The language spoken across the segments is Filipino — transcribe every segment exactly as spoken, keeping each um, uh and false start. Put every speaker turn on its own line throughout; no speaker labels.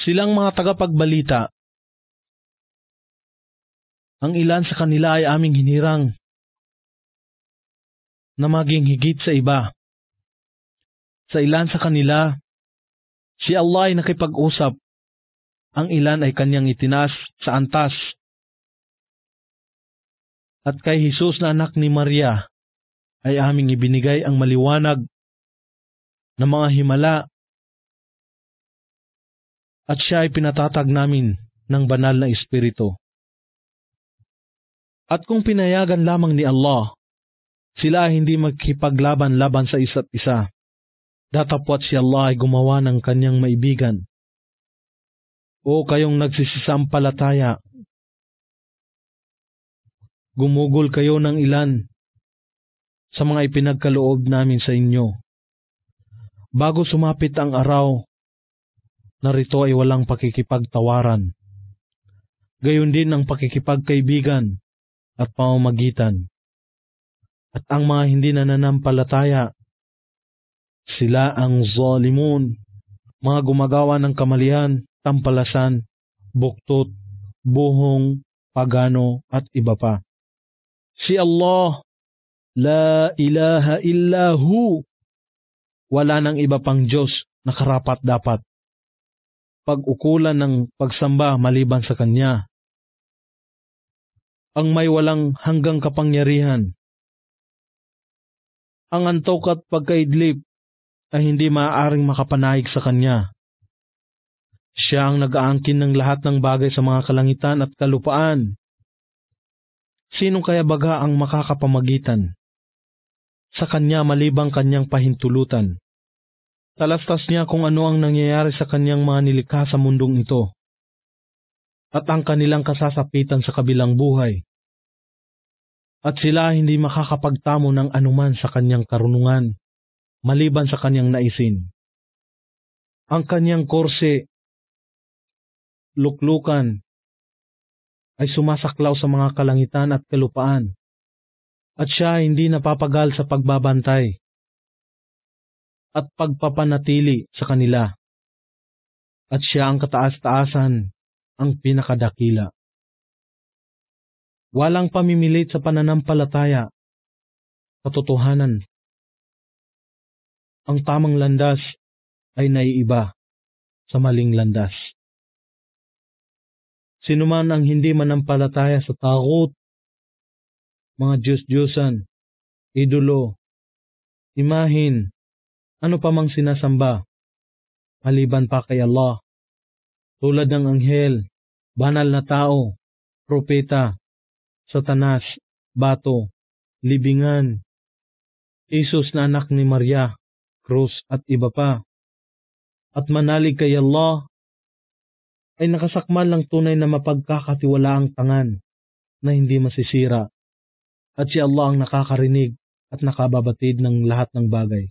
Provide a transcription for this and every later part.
Silang mga tagapagbalita. Ang ilan sa kanila ay aming hinirang na maging higit sa iba. Sa ilan sa kanila, si Allah ay nakipag-usap. Ang ilan ay kanyang itinaas sa antas. At kay Jesus na anak ni Maria, ay aming ibinigay ang maliwanag na mga himala. At siya ay pinatatag namin ng banal na espiritu. At kung pinayagan lamang ni Allah, sila ay hindi magkipaglaban-laban sa isa't isa. Datapwat si Allah ay gumawa ng kanyang maibigan. O kayong nagsisisampalataya, gumugol kayo ng ilan sa mga ipinagkaloob namin sa inyo. Bago sumapit ang araw, narito ay walang pakikipagtawaran. Gayon din ang pakikipagkaibigan at pamamagitan. At ang mga hindi nananampalataya, sila ang zalimun, mga gumagawa ng kamalian, tampalasan, buktot, buhong, pagano at iba pa. Si Allah, la ilaha illahu, wala nang iba pang Diyos na karapat dapat pag-ukulan ng pagsamba maliban sa Kanya. Ang may walang hanggang kapangyarihan. Ang antok at pagkaidlip ay hindi maaaring makapanahig sa Kanya. Siya ang nag-aangkin ng lahat ng bagay sa mga kalangitan at kalupaan. Sino kaya baga ang makakapamagitan sa Kanya malibang Kanyang pahintulutan? Talastas niya kung ano ang nangyayari sa Kanyang mga nilikha sa mundong ito at ang kanilang kasasapitan sa kabilang buhay. At sila hindi makakapagtamo ng anuman sa Kanyang karunungan maliban sa Kanyang naisin. Ang Kanyang korse, luklukan, ay sumasaklaw sa mga kalangitan at kalupaan, at siya hindi napapagal sa pagbabantay at pagpapanatili sa kanila, at siya ang kataas-taasan, ang pinakadakila. Walang pamimilit sa pananampalataya, katotohanan. Ang tamang landas ay naiiba sa maling landas. Sino man ang hindi manampalataya sa taghut, mga Diyos-Diyosan, idolo, imahin, ano pa mang sinasamba, maliban pa kay Allah, tulad ng anghel, banal na tao, propeta, Satanas, bato, libingan, Jesus na anak ni Maria, krus at iba pa. At manalig kay Allah ay nakasakmal ng tunay na mapagkakatiwalaang tangan na hindi masisira. At si Allah ang nakakarinig at nakababatid ng lahat ng bagay.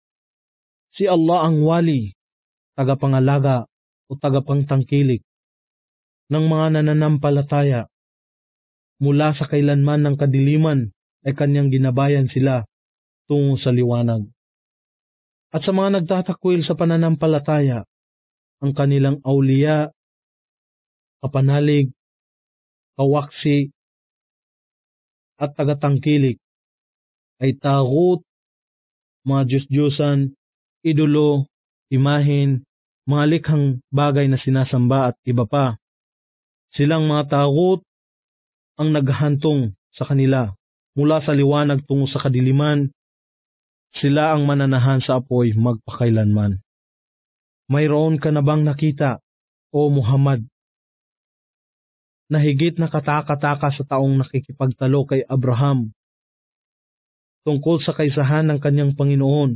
Si Allah ang wali, tagapangalaga o tagapangtangkilik ng mga nananampalataya. Mula sa kailanman ng kadiliman ay Kanyang ginabayan sila tungo sa liwanag. At sa mga nagtatakwil sa pananampalataya, ang kanilang awliya, kapanalig, kawaksi, at tagatangkilik ay taghut, mga Diyos-Diyosan, idolo, imahin, mga likhang bagay na sinasamba at iba pa. Silang mga taghut ang naghahantong sa kanila mula sa liwanag tungo sa kadiliman. Sila ang mananahan sa apoy magpakailanman. Mayroon ka na bang nakita, o Muhammad, na higit na kataka-taka sa taong nakikipagtalo kay Abraham tungkol sa kaisahan ng kanyang Panginoon,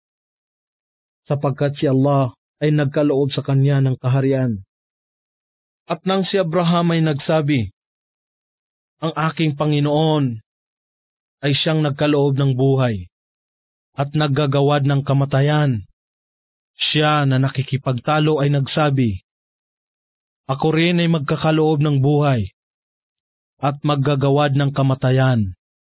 sapagkat si Allah ay nagkaloob sa kanya ng kaharian. At nang si Abraham ay nagsabi, ang aking Panginoon ay siyang nagkaloob ng buhay at naggagawad ng kamatayan, siya na nakikipagtalo ay nagsabi, ako rin ay magkakaloob ng buhay at maggagawad ng kamatayan.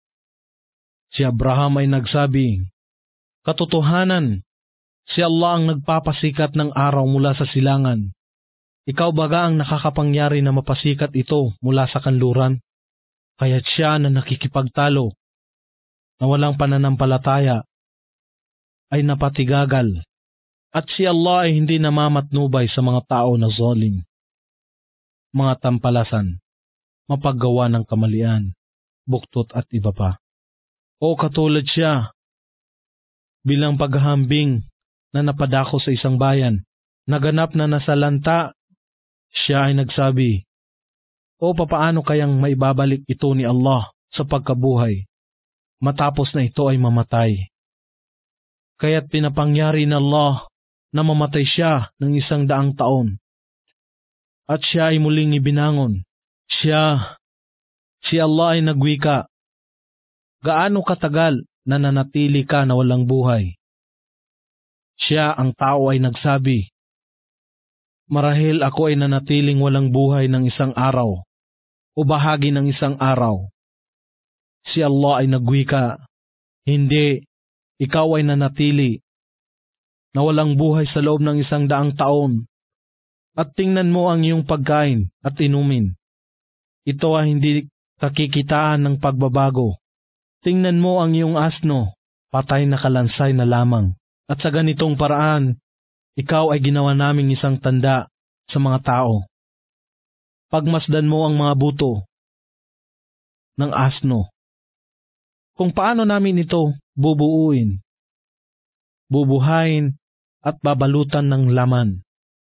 Si Abraham ay nagsabi, katotohanan, si Allah ang nagpapasikat ng araw mula sa silangan Ikaw baga ang nakakapangyari na mapasikat ito mula sa kanluran? Kaya't siya na nakikipagtalo, na walang pananampalataya, ay napatigagal. At si Allah ay hindi namamatnubay sa mga tao na zolim, mga tampalasan, mapaggawa ng kamalian, buktot at iba pa. O katulad siya, bilang paghahambing na napadako sa isang bayan, naganap na nasalanta, siya ay nagsabi, o papaano kayang maibabalik ito ni Allah sa pagkabuhay, matapos na ito ay mamatay? Kaya't pinapangyari ng Allah na mamatay siya ng isang daang taon, at siya ay muling ibinangon. Siya, si Allah ay nagwika, gaano katagal na nanatili ka na walang buhay? Siya, ang tao, ay nagsabi, marahil ako ay nanatiling walang buhay ng isang araw o bahagi ng isang araw. Si Allah ay nagwika, hindi, ikaw ay nanatili na walang buhay sa loob ng isang daang taon. At tingnan mo ang iyong pagkain at inumin. Ito ay hindi kakikitaan ng pagbabago. Tingnan mo ang iyong asno, patay na kalansay na lamang. At sa ganitong paraan, ikaw ay ginawa naming isang tanda sa mga tao. Pagmasdan mo ang mga buto ng asno. Kung paano namin ito bubuuin, bubuhayin at babalutan ng laman.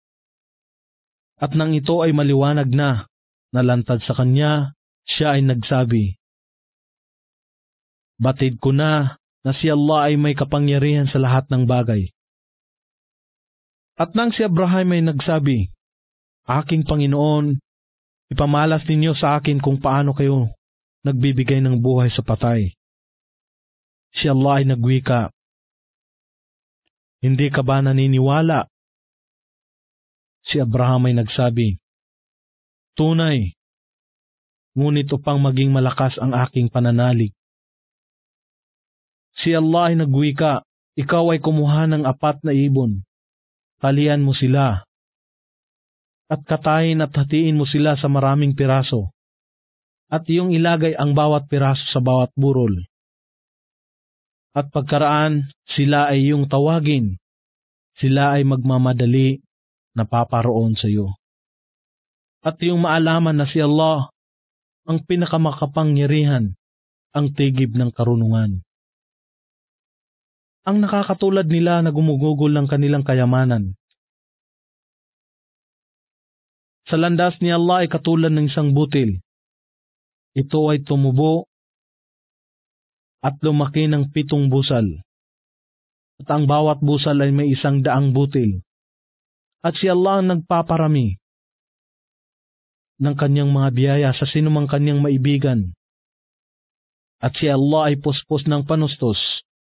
At nang ito ay maliwanag na, nalantad sa kanya, siya ay nagsabi, batid ko na na si Allah ay may kapangyarihan sa lahat ng bagay. At nang si Abraham ay nagsabi, aking Panginoon, ipamalas ninyo sa akin kung paano kayo nagbibigay ng buhay sa patay. Si Allah ay nagwika, hindi ka ba naniniwala? Si Abraham ay nagsabi, tunay, ngunit upang maging malakas ang aking pananalig. Si Allah ay nagwika, ikaw ay kumuha ng apat na ibon, talian mo sila, at katayin at hatiin mo sila sa maraming piraso, at iyong ilagay ang bawat piraso sa bawat burol. At pagkaraan, sila ay iyong tawagin, sila ay magmamadali na paparoon sa iyo. At iyong maalaman na si Allah ang pinakamakapangyarihan, ang tigib ng karunungan. Ang nakakatulad nila na gumugugol ng kanilang kayamanan. Sa landas ni Allah ay katulad ng isang butil. Ito ay tumubo at lumaki ng pitong busal. At ang bawat busal ay may isang daang butil. At si Allah ang nagpaparami ng kanyang mga biyaya sa sinumang kanyang maibigan. At si Allah ay puspos ng panustos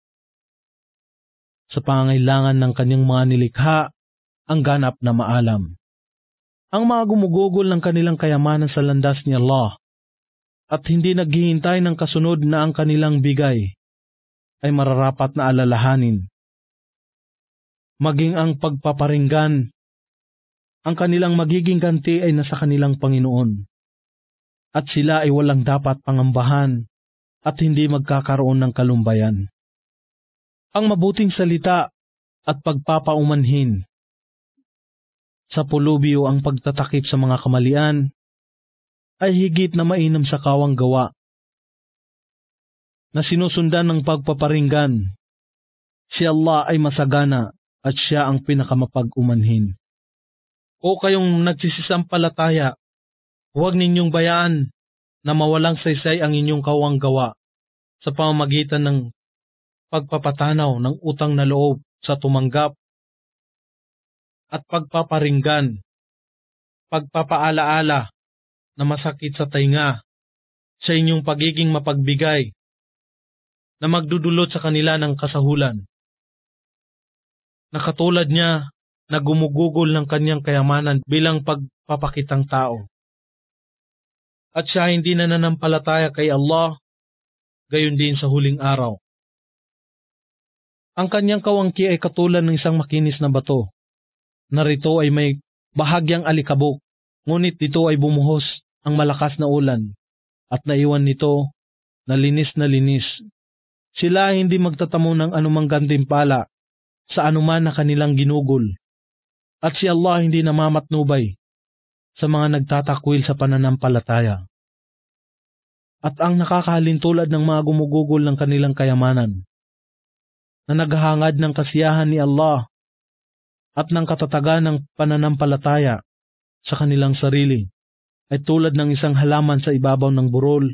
sa pangangailangan ng kanyang mga nilikha, ang ganap na maalam. Ang mga gumugugol ng kanilang kayamanan sa landas ni Allah at hindi naghihintay ng kasunod na ang kanilang bigay ay mararapat na alalahanin. Maging ang pagpaparinggan, ang kanilang magiging ganti ay nasa kanilang Panginoon. At sila ay walang dapat pangambahan at hindi magkakaroon ng kalumbayan. Ang mabuting salita at pagpapaumanhin sa pulubi o ang pagtatakip sa mga kamalian ay higit na mainam sa kawang gawa na sinusundan ng pagpaparinggan. Si Allah ay masagana at siya ang pinakamapag-umanhin. O kayong nagsisisampalataya, huwag ninyong bayaan na mawalang saysay ang inyong kawang gawa sa pamamagitan ng pagpapatanaw ng utang na loob sa tumanggap at pagpaparinggan, pagpapaalaala na masakit sa tainga sa inyong pagiging mapagbigay na magdudulot sa kanila ng kasahulan. Nakatulad niya na gumugugol ng kanyang kayamanan bilang pagpapakitang tao. At siya hindi na nananampalataya kay Allah, gayon din sa huling araw. Ang kanyang kawangki ay katulad ng isang makinis na bato. Narito ay may bahagyang alikabok, ngunit dito ay bumuhos ang malakas na ulan at naiwan nito na linis na linis. Sila ay hindi magtatamo ng anumang gantimpala sa anuman na kanilang ginugol. At si Allah hindi namamatnubay sa mga nagtatakwil sa pananampalataya. At ang nakakahalintulad ng mga gumugugol ng kanilang kayamanan, na naghahangad ng kasiyahan ni Allah at ng katatagan ng pananampalataya sa kanilang sarili, ay tulad ng isang halaman sa ibabaw ng burol.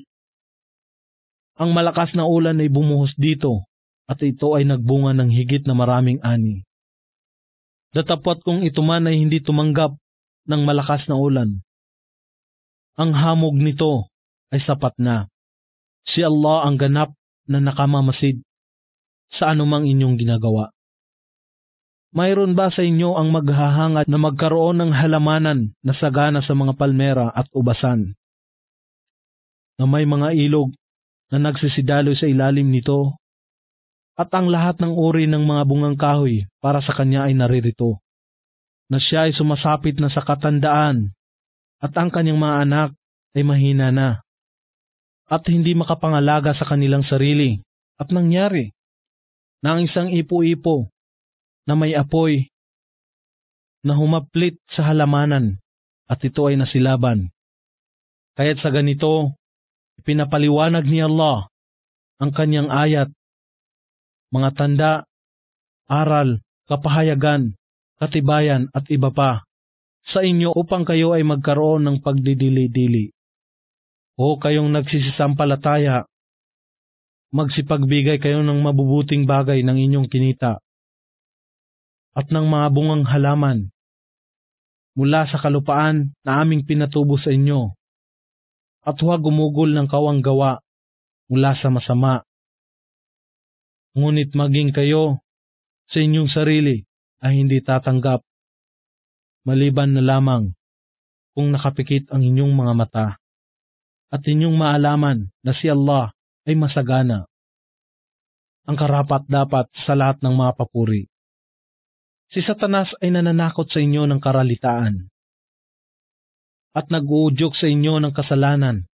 Ang malakas na ulan ay bumuhos dito at ito ay nagbunga ng higit na maraming ani. Datapwat kung ito man ay hindi tumanggap ng malakas na ulan, ang hamog nito ay sapat na. Si Allah ang ganap na nakamamasid sa anumang inyong ginagawa. Mayroon ba sa inyo ang maghahangad na magkaroon ng halamanan na sagana sa mga palmera at ubasan, na may mga ilog na nagsisidaloy sa ilalim nito, at ang lahat ng uri ng mga bungang kahoy para sa kanya ay naririto, na siya ay sumasapit na sa katandaan at ang kanyang mga anak ay mahina na at hindi makapangalaga sa kanilang sarili, at nangyari na ang isang ipo-ipo na may apoy na humaplit sa halamanan at ito ay nasilaban. Kaya't sa ganito, ipinapaliwanag ni Allah ang kanyang ayat, mga tanda, aral, kapahayagan, katibayan at iba pa sa inyo upang kayo ay magkaroon ng pagdidili-dili. O kayong nagsisisampalataya, magsipagbigay kayo ng mabubuting bagay ng inyong kinita at ng mga bungang halaman mula sa kalupaan na aming pinatubo sa inyo, at huwag gumugol ng kawang gawa mula sa masama. Ngunit maging kayo sa inyong sarili ay hindi tatanggap, maliban na lamang kung nakapikit ang inyong mga mata at inyong maalaman na si Allah ay masagana, ang karapat-dapat sa lahat ng mga papuri. Si Satanas ay nananakot sa inyo ng karalitaan at nag-uudyok sa inyo ng kasalanan.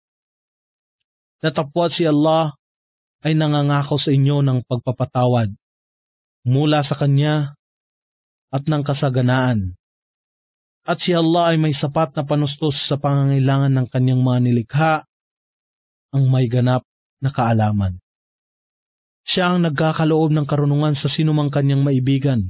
Datapwat si Allah ay nangangako sa inyo ng pagpapatawad mula sa Kanya at ng kasaganaan. At si Allah ay may sapat na panustos sa pangangailangan ng kanyang mga nilikha, ang may ganap na kaalaman. Siya ang nagkakaloob ng karunungan sa sinumang kanyang maibigan.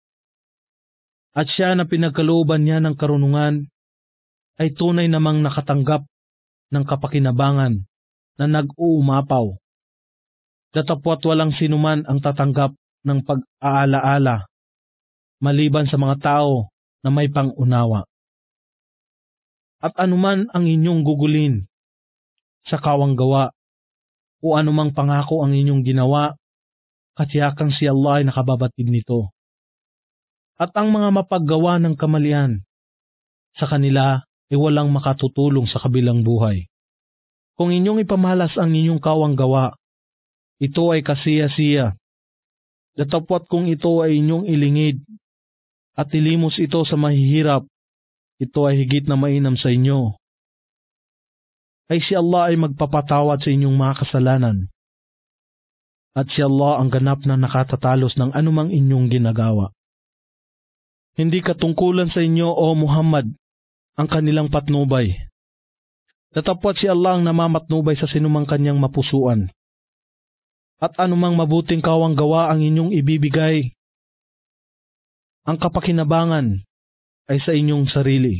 At siya na pinagkalooban niya ng karunungan ay tunay namang nakatanggap ng kapakinabangan na nag-uumapaw. Datapwat walang sinuman ang tatanggap ng pag-aalaala maliban sa mga tao na may pangunawa. At anuman ang inyong gugulin sa kawang gawa o anumang pangako ang inyong ginawa, katiyakang si Allah ay nakababatid nito. At ang mga mapaggawa ng kamalian sa kanila ay walang makatutulong sa kabilang buhay. Kung inyong ipamalas ang inyong kawang gawa, ito ay kasiya-siya. Datapwat kung ito ay inyong ilingid at ilimos ito sa mahihirap, ito ay higit na mainam sa inyo. Ay si Allah ay magpapatawad sa inyong mga kasalanan. At si Allah ang ganap na nakatatalos ng anumang inyong ginagawa. Hindi katungkulan sa inyo, O Muhammad, ang kanilang patnubay. Datapwat si Allah ang namamatnubay sa sinumang kanyang mapusuan. At anumang mabuting kawang gawa ang inyong ibibigay, ang kapakinabangan ay sa inyong sarili.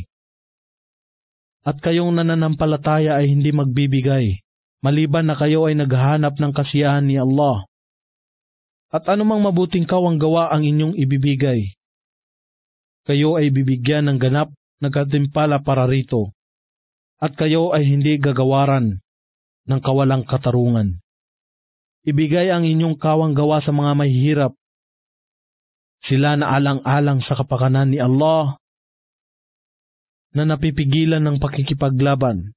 At kayong nananampalataya ay hindi magbibigay, maliban na kayo ay naghahanap ng kasiyahan ni Allah. At anumang mabuting kawang gawa ang inyong ibibigay, kayo ay bibigyan ng ganap na gantimpala para rito, at kayo ay hindi gagawaran ng kawalang katarungan. Ibigay ang inyong kawang gawa sa mga mahihirap. Sila na alang-alang sa kapakanan ni Allah, na napipigilan ng pakikipaglaban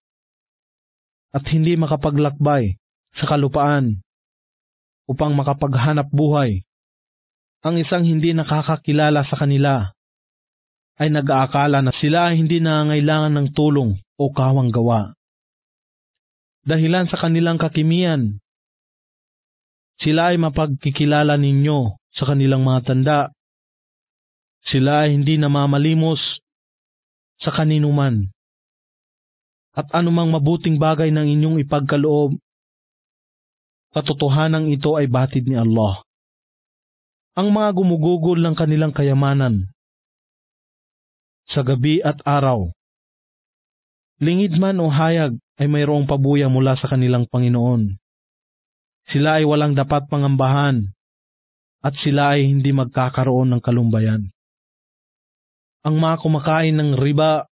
at hindi makapaglakbay sa kalupaan upang makapaghanap buhay. Ang isang hindi nakakakilala sa kanila ay nag-aakala na sila ay hindi nangangailangan ng tulong o kawang gawa. Dahilan sa kanilang kakimian, sila ay mapagkikilala ninyo sa kanilang mga tanda. Sila ay hindi namamalimos sa kaninuman. At anumang mabuting bagay ng inyong ipagkaloob, katotohanan ito ay batid ni Allah. Ang mga gumugugol ng kanilang kayamanan sa gabi at araw, lingid man o hayag, ay mayroong pabuya mula sa kanilang Panginoon. Sila ay walang dapat pangambahan at sila ay hindi magkakaroon ng kalumbayan. Ang mga kumakain ng riba,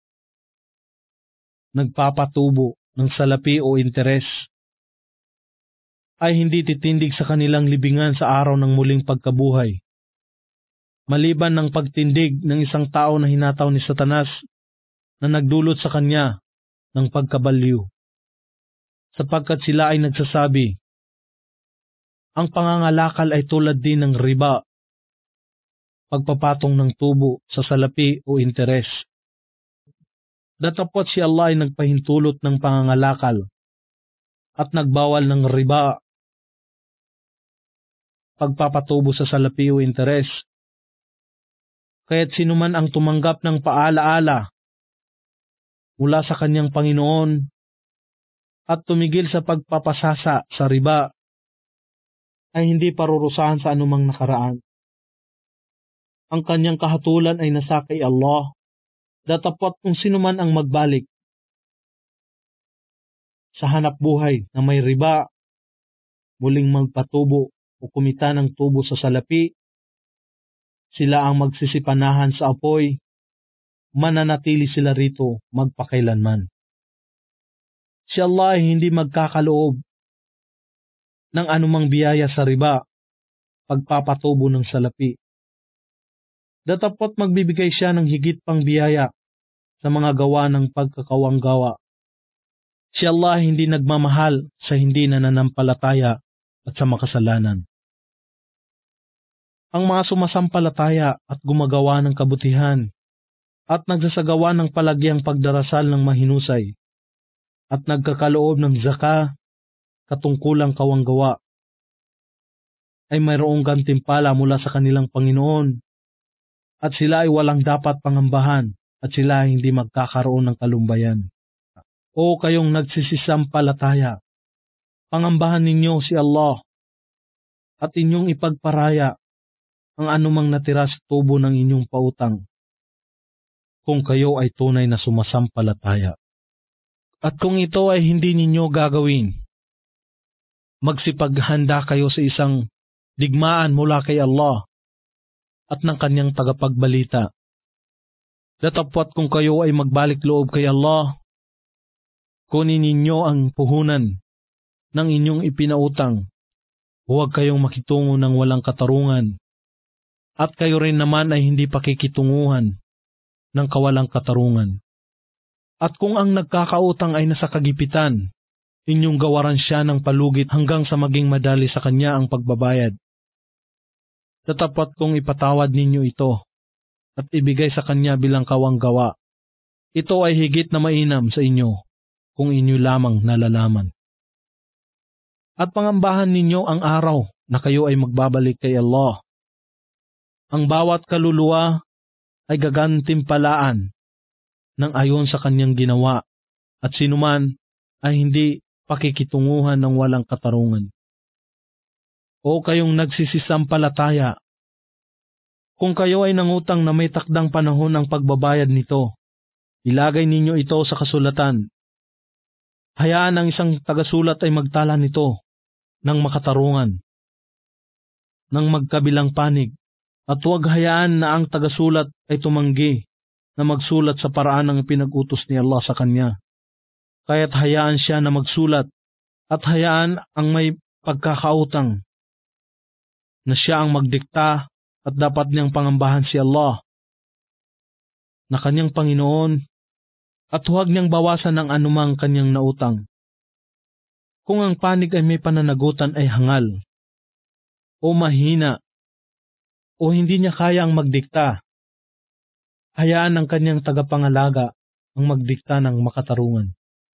nagpapatubo ng salapi o interes, ay hindi titindig sa kanilang libingan sa araw ng muling pagkabuhay, maliban ng pagtindig ng isang tao na hinataw ni Satanas na nagdulot sa kanya ng pagkabaliw, sapagkat sila ay nagsasabi, ang pangangalakal ay tulad din ng riba, pagpapatong ng tubo sa salapi o interes. Datapot si Allah ay nagpahintulot ng pangangalakal at nagbawal ng riba, pagpapatubo sa salapi o interes. Kaya't sinuman ang tumanggap ng paalaala mula sa kanyang Panginoon at tumigil sa pagpapasasa sa riba, ay hindi parurusahan sa anumang nakaraan. Ang kanyang kahatulan ay nasa kay Allah, datapot kung sinuman ang magbalik sa hanap buhay na may riba, muling magpatubo o kumita ng tubo sa salapi, sila ang magsisipanahan sa apoy, mananatili sila rito magpakailanman. Si Allah ay hindi magkakaloob ng anumang biyaya sa riba, pagpapatubo ng salapi. Datapot magbibigay siya ng higit pang biyaya sa mga gawa ng pagkakawang gawa. Si Allah ay hindi nagmamahal sa hindi nananampalataya at sa makasalanan. Ang mga sumasampalataya at gumagawa ng kabutihan at nagsasagawa ng palagyang pagdarasal ng mahinusay at nagkakaloob ng zaka, katungkulang kawanggawa, ay mayroong gantimpala mula sa kanilang Panginoon at sila ay walang dapat pangambahan at sila ay hindi magkakaroon ng kalumbayan. O kayong nagsisisampalataya, pangambahan ninyo si Allah at inyong ipagparaya ang anumang natira sa tubo ng inyong pautang, kung kayo ay tunay na sumasampalataya. At kung ito ay hindi ninyo gagawin, magsipaghanda kayo sa isang digmaan mula kay Allah at ng kanyang tagapagbalita. Datapwat kung kayo ay magbalik loob kay Allah, kunin ninyo ang puhunan ng inyong ipinautang, huwag kayong makitungo ng walang katarungan, at kayo rin naman ay hindi pakikitunguhan ng kawalang katarungan. At kung ang nagkakautang ay nasa kagipitan, inyong gawaran siya ng palugit hanggang sa maging madali sa kanya ang pagbabayad. Tatapat kong ipatawad ninyo ito at ibigay sa kanya bilang kawanggawa. Ito ay higit na mainam sa inyo kung inyo lamang nalalaman. At pangambahan ninyo ang araw na kayo ay magbabalik kay Allah. Ang bawat kaluluwa ay gagantimpalaan ng ayon sa kanyang ginawa at sinuman ay hindi pakikitunguhan ng walang katarungan. O kayong nagsisisampalataya, kung kayo ay nangutang na may takdang panahon ang pagbabayad nito, ilagay ninyo ito sa kasulatan. Hayaan ang isang tagasulat ay magtala nito ng makatarungan, ng magkabilang panig, at huwag hayaan na ang tagasulat ay tumanggi na magsulat sa paraan ng pinag-utos ni Allah sa kanya. Kaya't hayaan siya na magsulat at hayaan ang may pagkakautang na siya ang magdikta at dapat niyang pangambahan si Allah na kanyang Panginoon at huwag niyang bawasan ng anumang kanyang nautang. Kung ang panig ay may pananagutan ay hangal o mahina o hindi niya kayang magdikta, hayaan ng kanyang tagapangalaga ang magdikta ng makatarungan.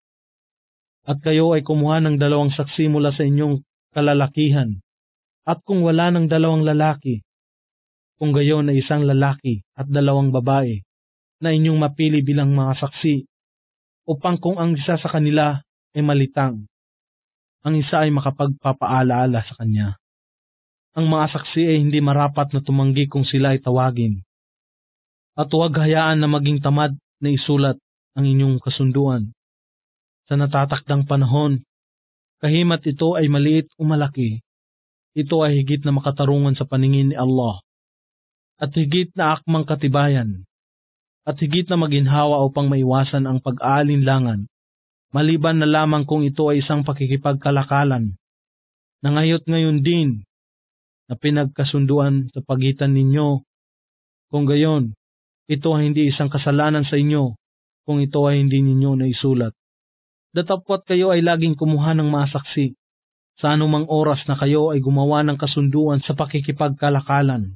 At kayo ay kumuha ng dalawang saksi mula sa inyong kalalakihan. At kung wala ng dalawang lalaki, kung gayon ay isang lalaki at dalawang babae na inyong mapili bilang mga saksi, upang kung ang isa sa kanila ay malitang, ang isa ay makapagpapaalaala sa kanya. Ang mga saksi ay hindi marapat na tumanggi kung sila ay tawagin. At huwag hayaan na maging tamad na isulat ang inyong kasunduan. Sa natatakdang panahon, kahimat ito ay maliit o malaki, ito ay higit na makatarungan sa paningin ni Allah, at higit na akmang katibayan, at higit na maginhawa upang maiwasan ang pag-aalinlangan, maliban na lamang kung ito ay isang pakikipagkalakalan, na ngayot ngayon din, na pinagkasunduan sa pagitan ninyo. Kung gayon, ito ay hindi isang kasalanan sa inyo, kung ito ay hindi ninyo naisulat. Datapwat kayo ay laging kumuha ng mga saksi, sa anumang oras na kayo ay gumawa ng kasunduan sa pakikipagkalakalan.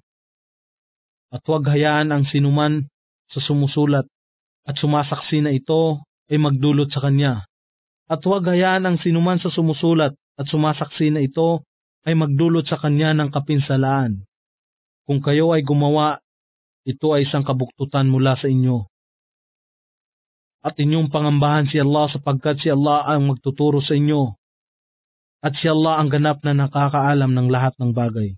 At huwag hayaan ang sinuman sa sumusulat at sumasaksi na ito ay magdulot sa kanya. At huwag hayaan ang sinuman sa sumusulat at sumasaksi na ito ay magdulot sa kanya ng kapinsalaan. Kung kayo ay gumawa, ito ay isang kabuktutan mula sa inyo. At inyong pangambahan si Allah sapagkat si Allah ang magtuturo sa inyo. At si Allah ang ganap na nakakaalam ng lahat ng bagay.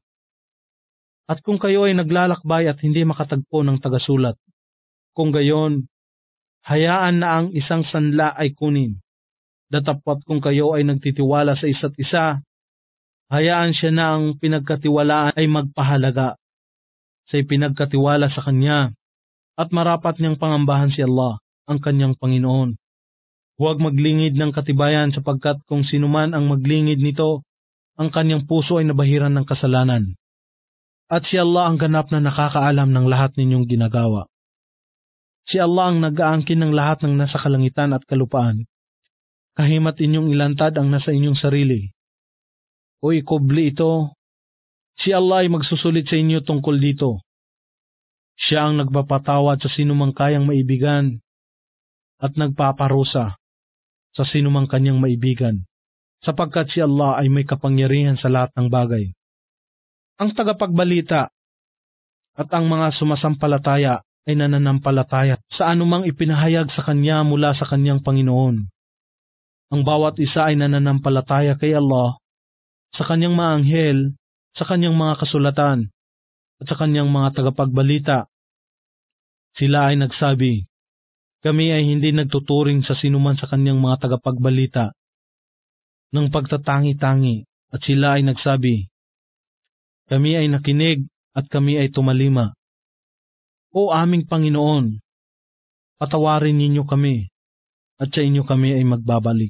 At kung kayo ay naglalakbay at hindi makatagpo ng tagasulat, kung gayon, hayaan na ang isang sanla ay kunin. Datapwat kung kayo ay nagtitiwala sa isa't isa, hayaan siya na ang pinagkatiwalaan ay magpahalaga sa ipinagkatiwala sa kanya, at marapat niyang pangambahan si Allah, ang kanyang Panginoon. Huwag maglingid ng katibayan sapagkat kung sinuman ang maglingid nito, ang kanyang puso ay nabahiran ng kasalanan. At si Allah ang ganap na nakakaalam ng lahat ninyong ginagawa. Si Allah ang nag-aangkin ng lahat ng nasa kalangitan at kalupaan. Kahimat inyong ilantad ang nasa inyong sarili. O ikubli ito, si Allah ay magsusulit sa inyo tungkol dito. Siya ang nagpapatawad sa sinumang kayang maibigan at nagpaparusa sa sinumang kanyang maibigan, sapagkat si Allah ay may kapangyarihan sa lahat ng bagay. Ang tagapagbalita at ang mga sumasampalataya ay nananampalataya sa anumang ipinahayag sa kanya mula sa kanyang Panginoon. Ang bawat isa ay nananampalataya kay Allah, sa kanyang mga anghel, sa kanyang mga kasulatan, at sa kanyang mga tagapagbalita. Sila ay nagsabi, kami ay hindi nagtuturing sa sinuman sa kanyang mga tagapagbalita ng pagtatangi-tangi, at sila ay nagsabi, kami ay nakinig at kami ay tumalima. O aming Panginoon, patawarin ninyo kami, at sa inyo kami ay magbabalik.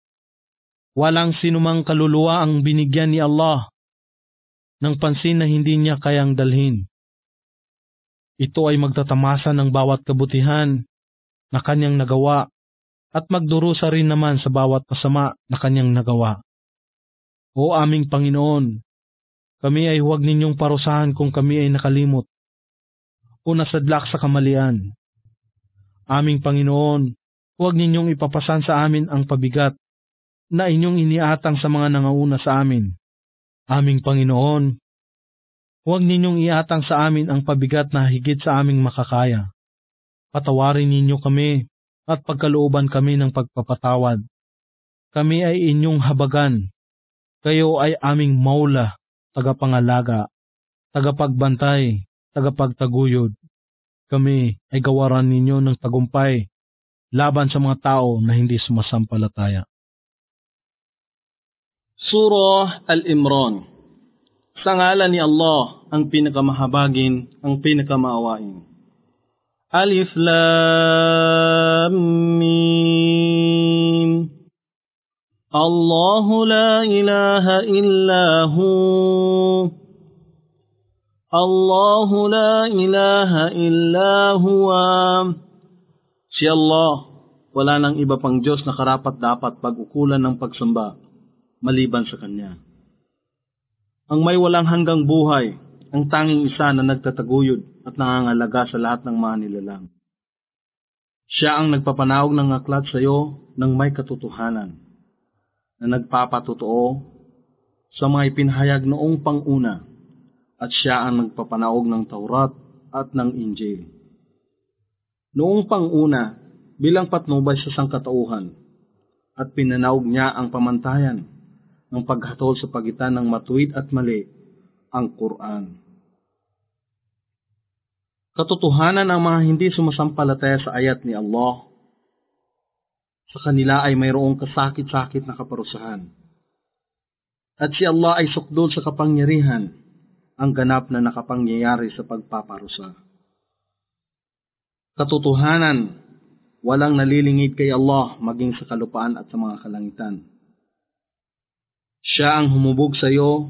Walang sinumang kaluluwa ang binigyan ni Allah ng pansin na hindi niya kayang dalhin. Ito ay magtatamasa ng bawat kabutihan na kanyang nagawa at magdurusa rin naman sa bawat masama na kanyang nagawa. O aming Panginoon, kami ay huwag ninyong parusahan kung kami ay nakalimot o nasadlak sa kamalian. Aming Panginoon, huwag ninyong ipapasan sa amin ang pabigat na inyong iniatang sa mga nangauna sa amin. Aming Panginoon, huwag ninyong iatang sa amin ang pabigat na higit sa aming makakaya. Patawarin ninyo kami at pagkalooban kami ng pagpapatawad. Kami ay inyong habagan. Kayo ay aming maula, tagapangalaga, tagapagbantay, tagapagtaguyod. Kami ay gawaran ninyo ng tagumpay laban sa mga tao na hindi sumasampalataya.
Surah Al-Imran. Sa ngalan ni Allah, ang pinakamahabagin, ang pinakamaawain. Alif Lam Mim. Allahu la ilaha illa hu. Allahu la ilaha illa huwa. Si Allah, wala nang iba pang Diyos na karapat-dapat pag-ukulan ng pagsamba maliban sa Kanya. Ang may walang hanggang buhay, ang tanging isa na nagtataguyod at nangangalaga sa lahat ng mga nilalang. Siya ang nagpapanawag ng aklat sa iyo ng may katotohanan, na nagpapatotoo sa mga ipinahayag noong panguna, at siya ang nagpapanawag ng Taurat at ng Injil. Noong panguna, bilang patnubay sa sangkatauhan, at pinanawag niya ang pamantayan ng paghatol sa pagitan ng matuwid at mali, ang Quran. Katotohanan ang mga hindi sumasampalataya sa ayat ni Allah. Sa kanila ay mayroong kasakit-sakit na kaparusahan. At si Allah ay sukdol sa kapangyarihan, ang ganap na nakapangyayari sa pagpaparusa. Katotohanan, walang nalilingid kay Allah maging sa kalupaan at sa mga kalangitan. Siya ang humubog sa iyo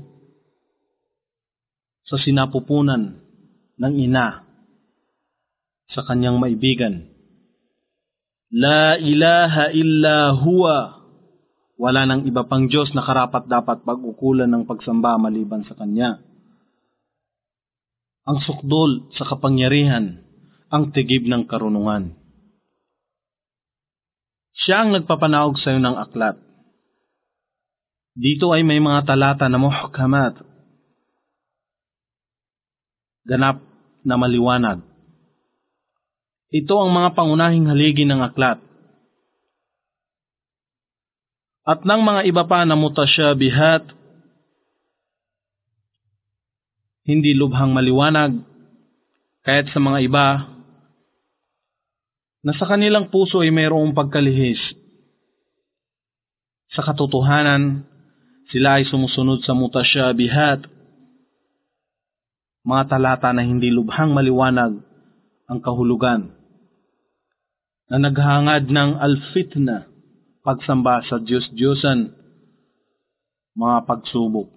sa sinapupunan ng ina sa kanyang maibigan. La ilaha illa huwa. Wala nang iba pang Diyos na karapat dapat pag-ukulan ng pagsamba maliban sa Kanya. Ang sukdol sa kapangyarihan, ang tigib ng karunungan. Siya ang nagpapanawag sa iyo ng aklat. Dito ay may mga talata na muhkamat, ganap na maliwanag. Ito ang mga pangunahing haligi ng aklat. At ng mga iba pa na mutasyabihat, hindi lubhang maliwanag, kaya't sa mga iba, na sa kanilang puso ay mayroong pagkalihis. Sa katotohanan, sila ay sumusunod sa mutasyabihat, mga talata na hindi lubhang maliwanag ang kahulugan, na naghangad ng al-fitna, pagsamba sa Diyos-Diyosan, mga pagsubok,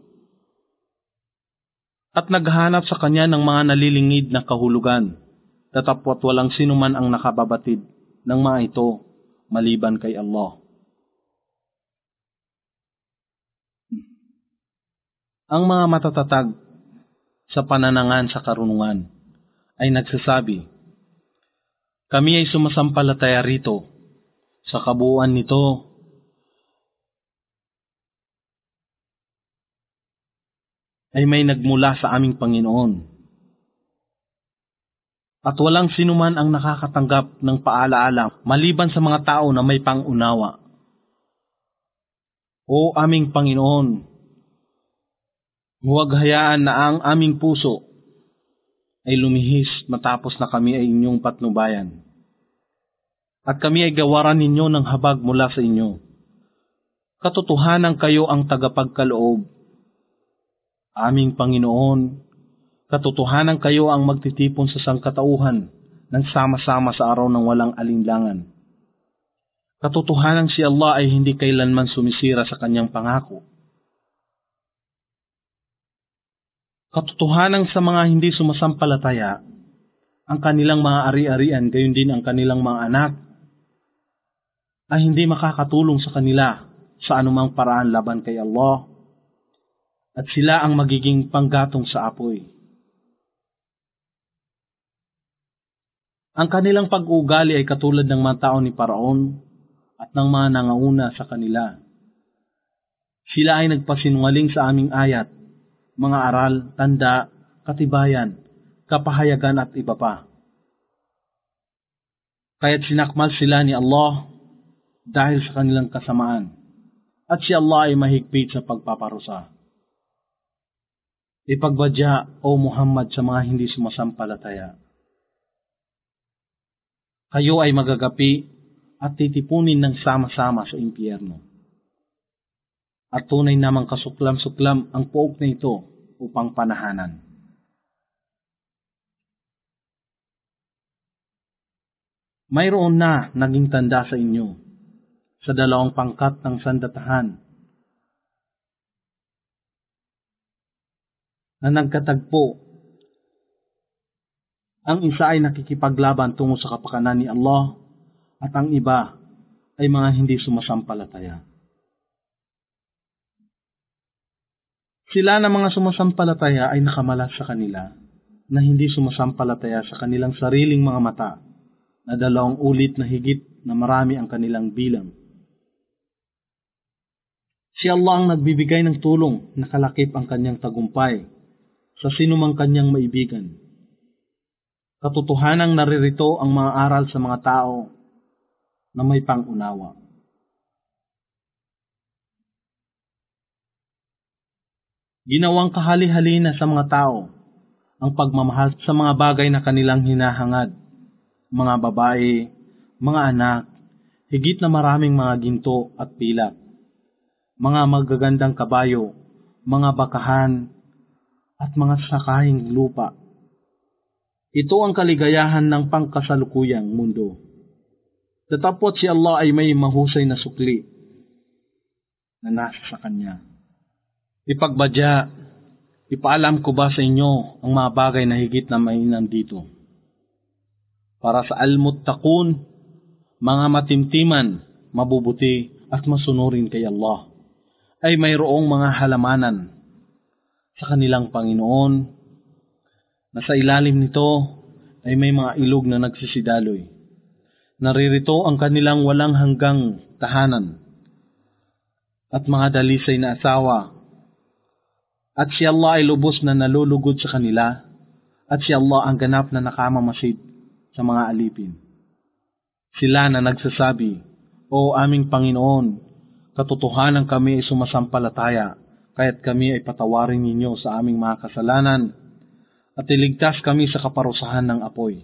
at naghanap sa Kanya ng mga nalilingid na kahulugan, tatapwat walang sinuman ang nakababatid ng mga ito maliban kay Allah. Ang mga matatatag sa pananangan sa karunungan ay nagsasabi, kami ay sumasampalataya rito. Sa kabuuan nito, ay may nagmula sa aming Panginoon. At walang sinuman ang nakakatanggap ng paalaala maliban sa mga tao na may pangunawa. O aming Panginoon, huwag hayaan na ang aming puso ay lumihis matapos na kami ay inyong patnubayan. At kami ay gawaran ninyo ng habag mula sa inyo. Katotohanan kayo ang tagapagkaloob. Aming Panginoon, katotohanan kayo ang magtitipon sa sangkatauhan ng sama-sama sa araw ng walang alinlangan. Katotohanan si Allah ay hindi kailanman sumisira sa kanyang pangako. Katotohanan sa mga hindi sumasampalataya, ang kanilang mga ari-arian, gayon din ang kanilang mga anak, ay hindi makakatulong sa kanila sa anumang paraan laban kay Allah, at sila ang magiging panggatong sa apoy. Ang kanilang pag-uugali ay katulad ng mga tao ni Paraon at ng mga nangauna sa kanila. Sila ay nagpasinungaling sa aming ayat, mga aral, tanda, katibayan, kapahayagan at iba pa. Kaya't sinakmal sila ni Allah dahil sa kanilang kasamaan, at si Allah ay mahigpit sa pagpaparusa. Ipagbadya, O Muhammad, sa mga hindi sumasampalataya. Kayo ay magagapi at titipunin ng sama-sama sa impyerno. At tunay namang kasuklam-suklam ang puok na ito upang panahanan. Mayroon na naging tanda sa inyo sa dalawang pangkat ng sandatahan na nagkatagpo. Ang isa ay nakikipaglaban tungo sa kapakanan ni Allah at ang iba ay mga hindi sumasampalataya. Sila na mga sumasampalataya ay nakamalas sa kanila na hindi sumasampalataya sa kanilang sariling mga mata na dalawang ulit na higit na marami ang kanilang bilang. Si Allah ang nagbibigay ng tulong na kalakip ang kanyang tagumpay sa sinumang kanyang maibigan. Katotohanang naririto ang mga aral sa mga tao na may pangunawa. Ginawang kahali-halina sa mga tao ang pagmamahal sa mga bagay na kanilang hinahangad, mga babae, mga anak, higit na maraming mga ginto at pilak, mga magagandang kabayo, mga bakahan, at mga sakahing lupa. Ito ang kaligayahan ng pangkasalukuyang mundo. Tatapot si Allah ay may mahusay na sukli na nasa sa Kanya. Ipagbadya, ipaalam ko ba sa inyo ang mga bagay na higit na mainam dito? Para sa al-muttaqun, mga matimtiman, mabubuti at masunurin kay Allah, ay mayroong mga halamanan sa kanilang Panginoon, na sa ilalim nito ay may mga ilog na nagsisidaloy. Naririto ang kanilang walang hanggang tahanan at mga dalisay na asawa. At si Allah ay lubos na nalulugod sa kanila, at si Allah ang ganap na nakamamasid sa mga alipin. Sila na nagsasabi, O aming Panginoon, katotohanan kami ay sumasampalataya, kaya't kami ay patawarin ninyo sa aming mga kasalanan, at iligtas kami sa kaparusahan ng apoy.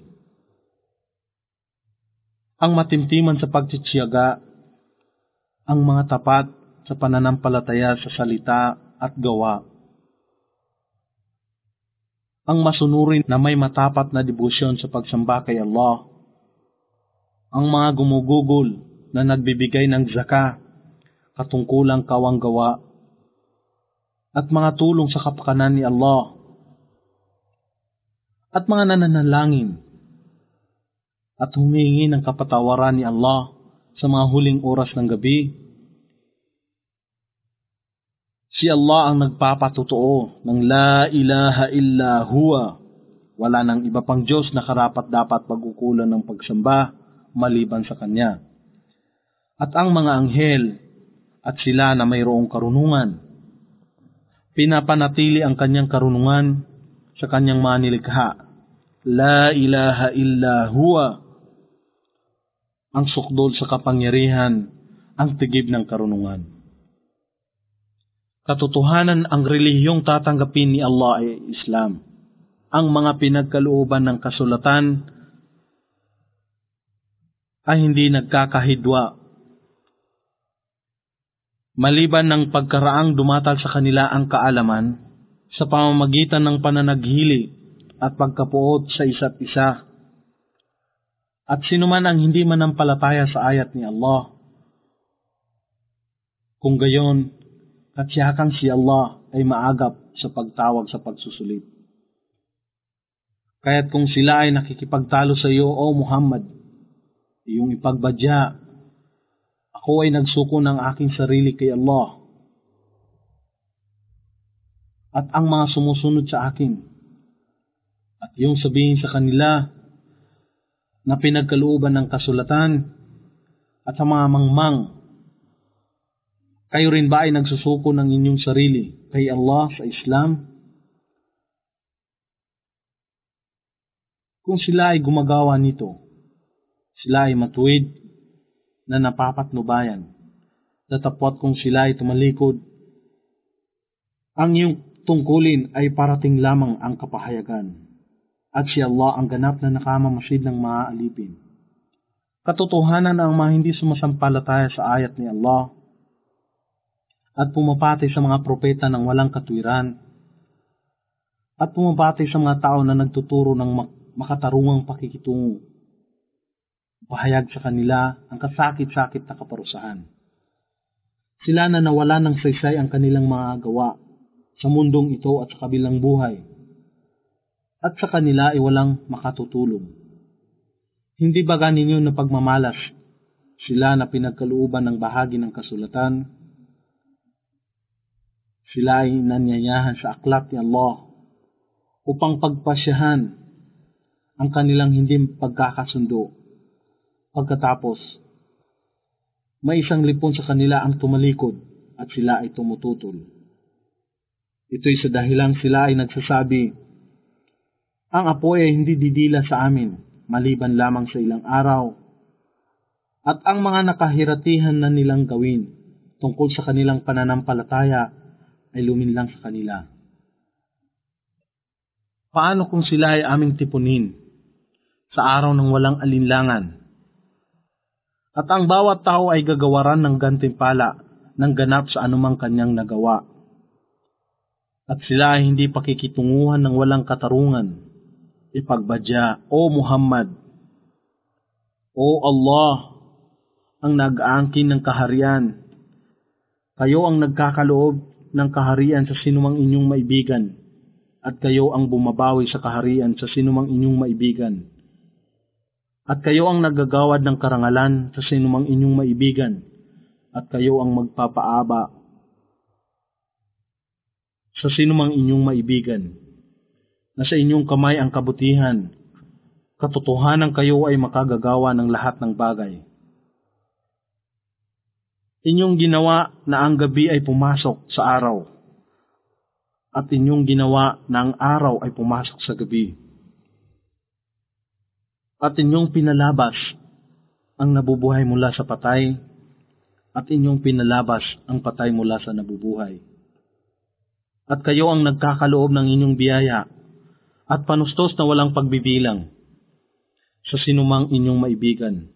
Ang matimtiman sa pagtitsiyaga, ang mga tapat sa pananampalataya sa salita at gawa, ang masunurin na may matapat na debosyon sa pagsamba kay Allah, ang mga gumugugol na nagbibigay ng zaka, katungkulang kawang gawa, at mga tulong sa kapakanan ni Allah, at mga nananalangin, at humingi ng kapatawaran ni Allah sa mga huling oras ng gabi. Si Allah ang nagpapatotoo ng la ilaha illa huwa. Wala nang iba pang Diyos na karapat dapat pag-ukulan ng pagsamba maliban sa Kanya. At ang mga anghel at sila na mayroong karunungan, pinapanatili ang Kanyang karunungan sa Kanyang mga nilikha. La ilaha illa huwa. Ang sukdol sa kapangyarihan, ang tigib ng karunungan. Katotohanan ang relihiyong tatanggapin ni Allah ay Islam. Ang mga pinagkalooban ng kasulatan ay hindi nagkakahidwa. Maliban ng pagkaraang dumatal sa kanila ang kaalaman sa pamamagitan ng pananaghili at pagkapuot sa isa't isa. At sinuman ang hindi manampalataya sa ayat ni Allah, kung gayon, katsiyakang si Allah ay maagap sa pagtawag sa pagsusulit. Kaya't kung sila ay nakikipagtalo sa iyo, O Muhammad, iyong ipagbadya, ako ay nagsuko ng aking sarili kay Allah, at ang mga sumusunod sa akin, at iyong sabihin sa kanila na pinagkalooban ng kasulatan at sa mga mangmang, kayo rin ba ay nagsusuko ng inyong sarili kay Allah sa Islam? Kung sila ay gumagawa nito, sila ay matuwid na napapatnubayan. Datapwat kung sila ay tumalikod, ang iyong tungkulin ay parating lamang ang kapahayagan. At si Allah ang ganap na nakamamasid ng mga alipin. Katotohanan ang mga hindi sumasampalataya sa ayat ni Allah at pumapatay sa mga propeta ng walang katwiran at pumapatay sa mga tao na nagtuturo ng makatarungang pakikitungo. Pahayag sa kanila ang kasakit-sakit na kaparusahan. Sila na nawala ng saysay ang kanilang mga gawa sa mundong ito at sa kabilang buhay, at sa kanila ay walang makatutulong. Hindi ba ganinyo na pagmamalas sila na pinagkalooban ng bahagi ng kasulatan? Sila ay nanyayahan sa aklat ni Allah upang pagpasyahan ang kanilang hindi pagkakasundo. Pagkatapos, may isang lipon sa kanila ang tumalikod at sila ay tumututol. Ito'y sa dahilang sila ay nagsasabi, ang apoy ay hindi didila sa amin, maliban lamang sa ilang araw, at ang mga nakahiratihan na nilang gawin tungkol sa kanilang pananampalataya ay luminlang sa kanila. Paano kung sila ay aming tipunin sa araw ng walang alinlangan? At ang bawat tao ay gagawaran ng gantimpala ng ganap sa anumang kanyang nagawa. At sila ay hindi pakikitunguhan ng walang katarungan. Ipagbadya, O Muhammad, O Allah, ang nag-aangkin ng kaharian. Kayo ang nagkakaloob ng kaharian sa sinumang inyong maibigan, at kayo ang bumabawi sa kaharian sa sinumang inyong maibigan. At kayo ang naggagawad ng karangalan sa sinumang inyong maibigan, at kayo ang magpapaaba sa sinumang inyong maibigan. Na sa inyong kamay ang kabutihan, katotohanan kayo ay makagagawa ng lahat ng bagay. Inyong ginawa na ang gabi ay pumasok sa araw, at inyong ginawa na ang araw ay pumasok sa gabi. At inyong pinalabas ang nabubuhay mula sa patay, at inyong pinalabas ang patay mula sa nabubuhay. At kayo ang nagkakaloob ng inyong biyaya, at panustos na walang pagbibilang sa sinumang inyong maibigan.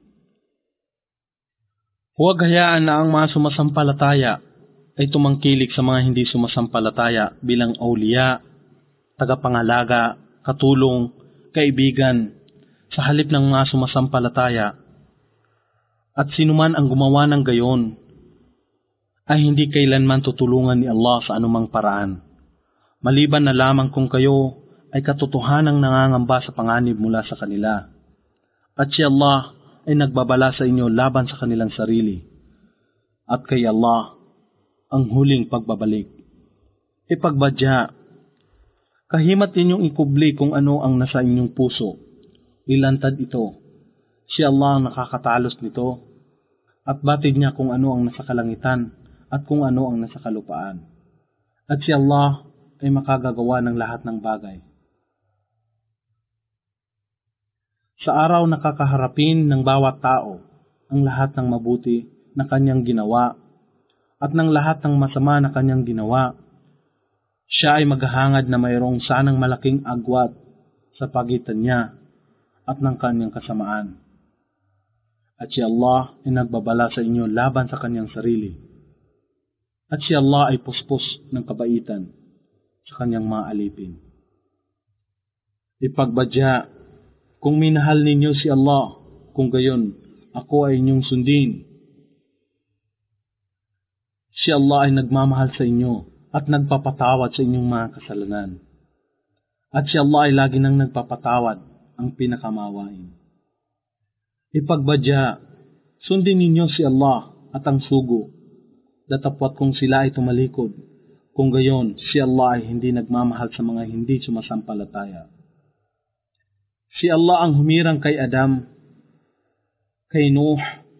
Huwag hayaan na ang mga sumasampalataya ay tumangkilik sa mga hindi sumasampalataya bilang awliya, tagapangalaga, katulong, kaibigan, sa halip ng mga sumasampalataya. At sinuman ang gumawa ng gayon ay hindi kailanman tutulungan ni Allah sa anumang paraan, maliban na lamang kung kayo ay katotohanang nangangamba sa panganib mula sa kanila. At si Allah ay nagbabala sa inyo laban sa kanilang sarili. At kay Allah ang huling pagbabalik. Ipagbadya, kahimat ninyong ikubli kung ano ang nasa inyong puso. Ilantad ito. Si Allah ang nakakatalos nito, at batid niya kung ano ang nasa kalangitan at kung ano ang nasa kalupaan. At si Allah ay makagagawa ng lahat ng bagay. Sa araw na kakaharapin ng bawat tao ang lahat ng mabuti na kanyang ginawa at ng lahat ng masama na kanyang ginawa, siya ay maghahangad na mayroong sanang malaking agwat sa pagitan niya at ng kanyang kasamaan. At si Allah ay nagbabala sa inyo laban sa kanyang sarili. At si Allah ay puspos ng kabaitan sa kanyang mga alipin. Ipagbadya, kung minahal ninyo si Allah, kung gayon, ako ay inyong sundin. Si Allah ay nagmamahal sa inyo at nagpapatawad sa inyong mga kasalanan. At si Allah ay lagi nang nagpapatawad, ang pinakamawain. Ipagbadya, sundin ninyo si Allah at ang sugo, datapwat kung sila ay tumalikod, kung gayon si Allah ay hindi nagmamahal sa mga hindi sumasampalataya. Si Allah ang humirang kay Adam, kay Nuh,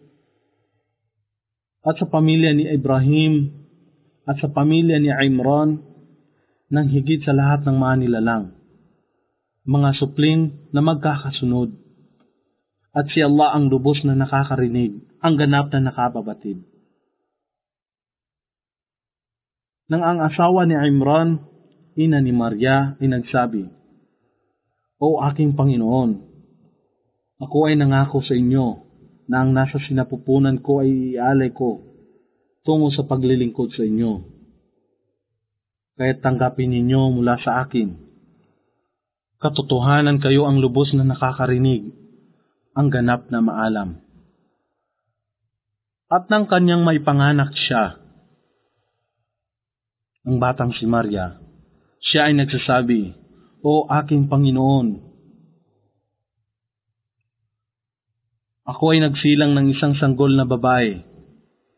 at sa pamilya ni Ibrahim, at sa pamilya ni Imran, ng higit sa lahat ng mga nilalang, mga supling na magkakasunod. At si Allah ang lubos na nakakarinig, ang ganap na nakababatid. Nang ang asawa ni Imran, ina ni Maria, ay nagsabi, O aking Panginoon, ako ay nangako sa inyo na ang nasa sinapupunan ko ay ialay ko tungo sa paglilingkod sa inyo. Kaya't tanggapin ninyo mula sa akin. Katotohanan kayo ang lubos na nakakarinig, ang ganap na maalam. At nang kanyang maipanganak siya, ang batang si Maria, siya ay nagsasabi, O aking Panginoon, ako ay nagsilang ng isang sanggol na babae,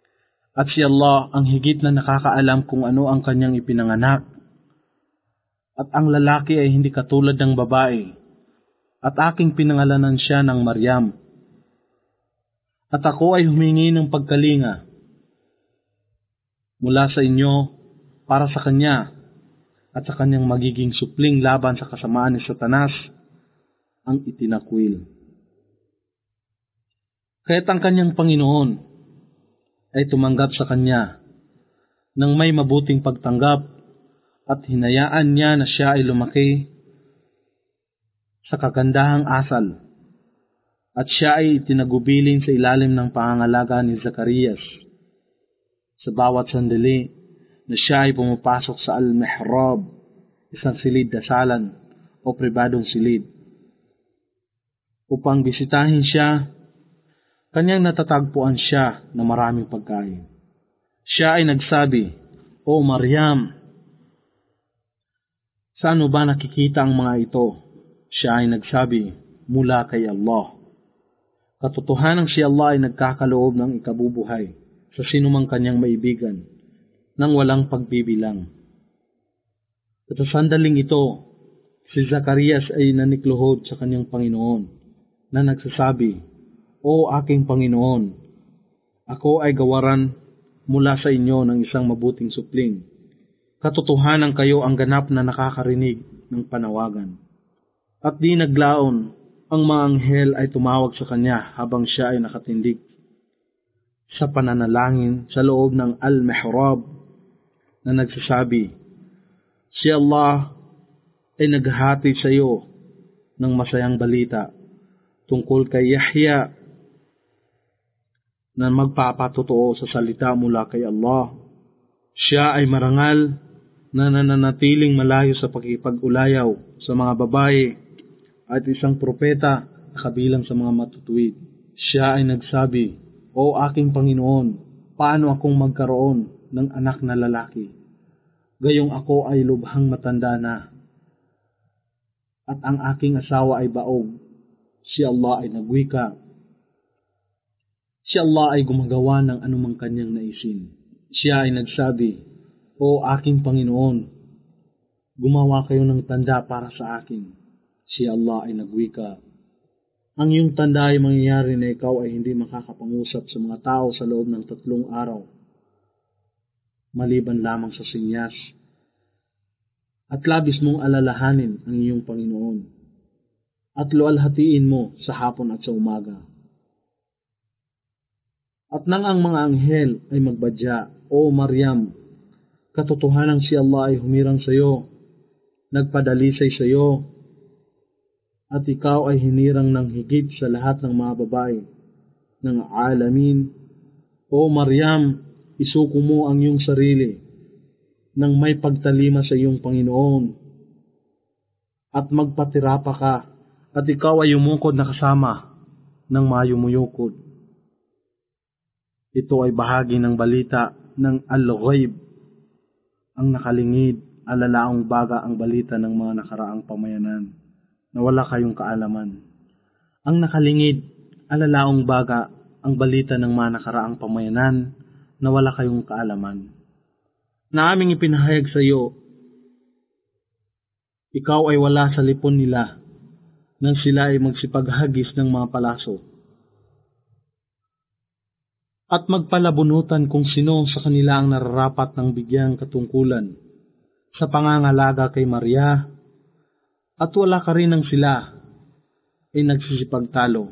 at si Allah ang higit na nakakaalam kung ano ang kanyang ipinanganak. at ang lalaki ay hindi katulad ng babae, at aking pinangalanan siya ng Maryam. At ako ay humingi ng pagkalinga mula sa inyo para sa kanya at sa kanyang magiging supling laban sa kasamaan ni Satanas ang itinakwil. Kaya't ang kanyang Panginoon ay tumanggap sa kanya nang may mabuting pagtanggap at hinayaan niya na siya ay lumaki sa kagandahang asal at siya ay itinagubilin sa ilalim ng pangangalaga ni Zacarias. Sa bawat sandali na siya ay pumapasok sa al-mihrab, isang silid dasalan o pribadong silid, upang bisitahin siya, kanyang natatagpuan siya na maraming pagkain. Siya ay nagsabi, "O Maryam, saan mo ba nakikita ang mga ito?" Siya ay nagsabi, "Mula kay Allah." Katotohanan si Allah ay nagkakaloob ng ikabubuhay sa sinumang kanyang maibigan nang walang pagbibilang. At sa sandaling ito, si Zacarias ay nanikluhod sa kanyang Panginoon na nagsasabi, "O aking Panginoon, ako ay gawaran mula sa inyo ng isang mabuting supling. Katotohanan kayo ang ganap na nakakarinig ng panawagan." At di naglaon, ang mga anghel ay tumawag sa kanya habang siya ay nakatindig sa pananalangin sa loob ng al-mihrab na nagsasabi, "Si Allah ay naghahati sa iyo ng masayang balita tungkol kay Yahya na magpapatotoo sa salita mula kay Allah. Siya ay marangal na nananatiling malayo sa pakipag-ulayaw sa mga babae at isang propeta na kabilang sa mga matutuwid." Siya ay nagsabi, "O aking Panginoon, paano akong magkaroon ng anak na lalaki? Gayong ako ay lubhang matanda na, at ang aking asawa ay baog." Si Allah ay nagwika, Si Allah ay gumagawa ng anumang kanyang naisin. Siya ay nagsabi, "O aking Panginoon, gumawa kayo ng tanda para sa akin." Si Allah ay nagwika, "Ang iyong tanda ay mangyayari na ikaw ay hindi makakapangusap sa mga tao sa loob ng tatlong araw, maliban lamang sa sinyas. At labis mong alalahanin ang iyong Panginoon, at lualhatiin mo sa hapon at sa umaga." At nang ang mga anghel ay magbadya, "O Maryam, katotohanan si Allah ay humirang sa iyo, nagpadalisay sa iyo, at ikaw ay hinirang ng higit sa lahat ng mga babae ng alamin. O Maryam, isuko mo ang iyong sarili nang may pagtalima sa iyong Panginoon, at magpatirapa ka, at ikaw ay yumukod na kasama ng mga yumuyukod." Ito ay bahagi ng balita ng al-ghaib, ang nakalingid, alalaong baga ang balita ng mga nakaraang pamayanan na wala kayong kaalaman. Ang nakalingid, alalaong baga ang balita ng mga nakaraang pamayanan na wala kayong kaalaman. Na aming ipinahayag sa iyo, ikaw ay wala sa lipon nila nang sila ay magsipaghagis ng mga palaso at magpalabunutan kung sino sa kanila ang nararapat ng bigyang katungkulan sa pangangalaga kay Maria, at wala ka rin ng sila ay nagsisipagtalo.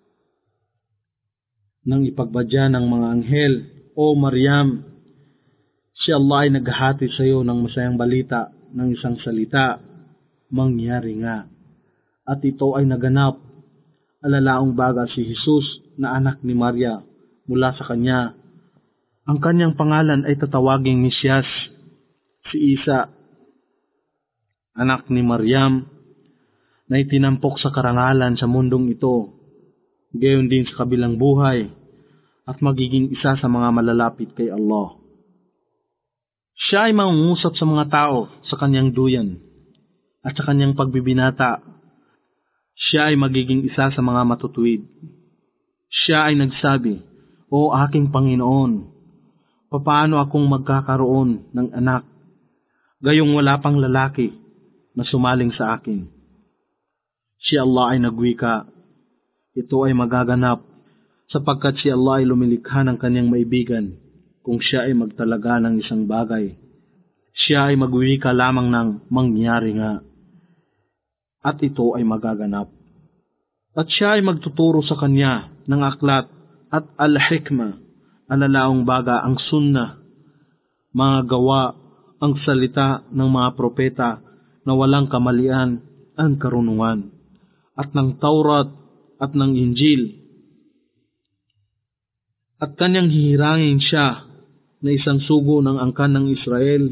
Nang ipagbadya ng mga anghel, "O Maryam, si Allah ay naghahati sa iyo ng masayang balita ng isang salita, mangyari nga." At ito ay naganap, alalaong baga si Jesus na anak ni Maria mula sa kanya. Ang kanyang pangalan ay tatawaging Mesyas, si Isa, anak ni Maryam, na itinampok sa karangalan sa mundong ito, gayon din sa kabilang buhay, at magiging isa sa mga malalapit kay Allah. Siya ay mangungusap sa mga tao sa kanyang duyan, at sa kanyang pagbibinata, siya ay magiging isa sa mga matutuwid. Siya ay nagsabi, "O aking Panginoon, papaano akong magkakaroon ng anak, gayong wala pang lalaki na sumaling sa akin. Si Allah ay nagwika, ito ay magaganap, sapagkat si Allah ay lumilikha ng kanyang maibigan kung siya ay magtalaga ng isang bagay. Siya ay magwika lamang ng mangyari nga, at ito ay magaganap. At siya ay magtuturo sa kanya ng aklat at al-hikmah, alalaong baga ang sunnah, mga gawa, ang salita ng mga propeta na walang kamalian ang karunungan, at ng Taurat at ng Injil. At kanyang hihirangin siya na isang sugo ng angkan ng Israel.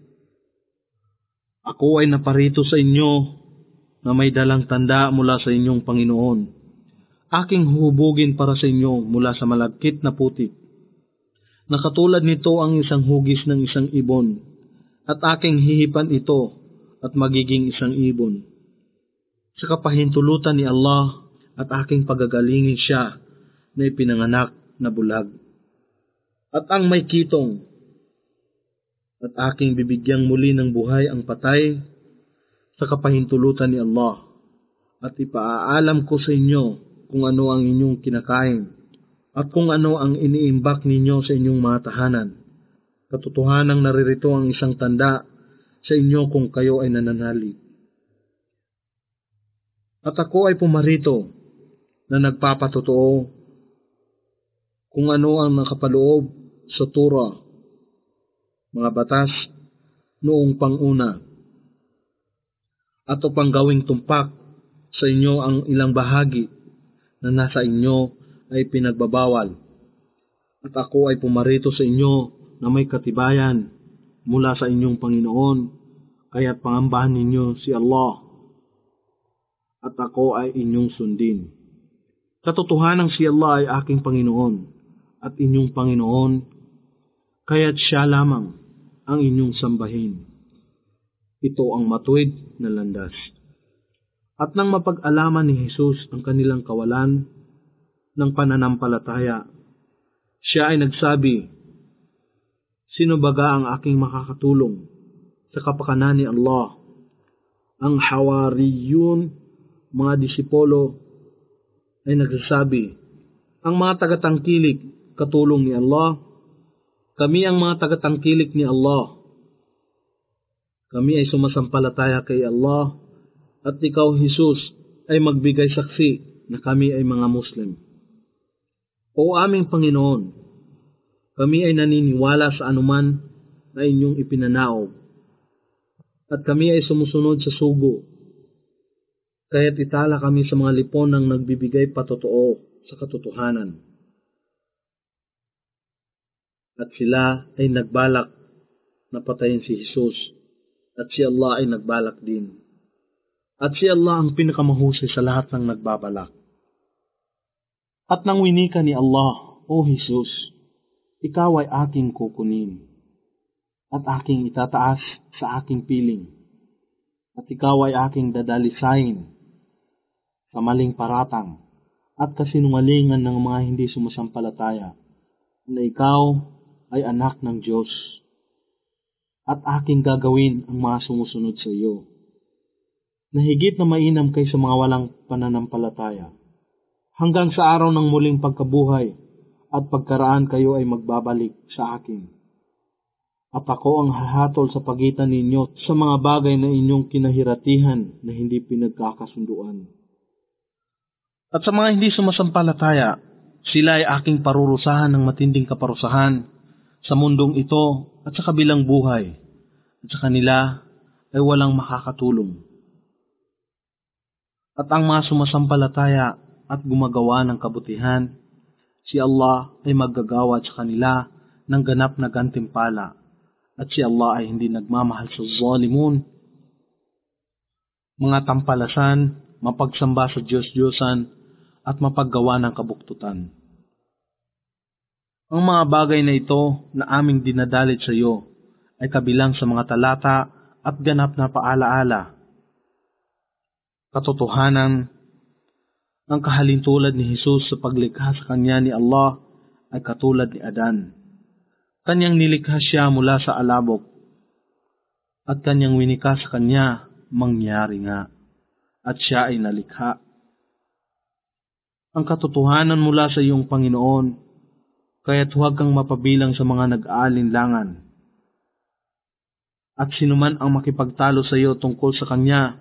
Ako ay naparito sa inyo na may dalang tanda mula sa inyong Panginoon. Aking huhubugin para sa inyo mula sa malagkit na putik. Nakatulad nito ang isang hugis ng isang ibon, at aking hihipan ito at magiging isang ibon. Sa kapahintulutan ni Allah at aking pagagalingin siya na ipinanganak na bulag. At ang may kitong at aking bibigyang muli ng buhay ang patay sa kapahintulutan ni Allah, at ipaaalam ko sa inyo kung ano ang inyong kinakain at kung ano ang iniimbak ninyo sa inyong mga tahanan. Katotohanang naririto ang isang tanda sa inyo kung kayo ay nananalig. At ako ay pumarito na nagpapatotoo kung ano ang nakapaloob sa Torah, mga batas noong panguna, at upang gawing tumpak sa inyo ang ilang bahagi na nasa inyo ay pinagbabawal. At ako ay pumarito sa inyo na may katibayan mula sa inyong Panginoon, kaya't pangambahan ninyo si Allah, at ako ay inyong sundin. Katotohanang si Allah ay aking Panginoon at inyong Panginoon, kaya't siya lamang ang inyong sambahin. Ito ang matuwid na landas. At nang mapag-alaman ni Jesus ang kanilang kawalan ng pananampalataya, siya ay nagsabi, sino baga ang aking makakatulong sa kapakanan ni Allah? Ang Hawariyun, mga disipulo, ay nagsasabi, ang mga tagatangkilik katulong ni Allah, kami ang mga tagatangkilik ni Allah. Kami ay sumasampalataya kay Allah, at ikaw, Jesus, ay magbigay saksi na kami ay mga Muslim. O aming Panginoon, kami ay naniniwala sa anuman na inyong ipinanaog, at kami ay sumusunod sa sugo, kaya't itala kami sa mga lipon ng nagbibigay patotoo sa katotohanan. At sila ay nagbalak na patayin si Jesus, at si Allah ay nagbalak din. At si Allah ang pinakamahusay sa lahat ng nagbabalak. At nang winika ni Allah, O Jesus, ikaw ay aking kukunin, at aking itataas sa aking piling, at ikaw ay aking dadalisayin sa maling paratang at kasinungalingan ng mga hindi sumasampalataya, na ikaw ay anak ng Diyos, at aking gagawin ang mga sumusunod sa iyo, na higit na mainam kaysa mga walang pananampalataya, hanggang sa araw ng muling pagkabuhay at pagkaraan kayo ay magbabalik sa akin. At ako ang hahatol sa pagitan ninyo sa mga bagay na inyong kinahiratihan na hindi pinagkakasunduan. At sa mga hindi sumasampalataya, sila ay aking parurusahan ng matinding kaparusahan sa mundong ito at sa kabilang buhay, at sa kanila ay walang makakatulong. At ang mga sumasampalataya at gumagawa ng kabutihan, si Allah ay maggagawa sa kanila ng ganap na gantimpala, at si Allah ay hindi nagmamahal sa zalimun. Mga tampalasan, mapagsamba sa Diyos-Diyosan, at mapaggawa ng kabuktutan. Ang mga bagay na ito na aming dinadalit sa iyo ay kabilang sa mga talata at ganap na paalaala. Katotohanan, ang kahalintulad ni Jesus sa paglikha sa kanya ni Allah ay katulad ni Adan. Kanyang nilikha siya mula sa alabok, at kanyang winika sa kanya mangyari nga, at siya ay nalikha. Ang katotohanan mula sa iyong Panginoon, kaya't huwag kang mapabilang sa mga nag-aalinlangan. At sinuman ang makipagtalo sa iyo tungkol sa Kanya,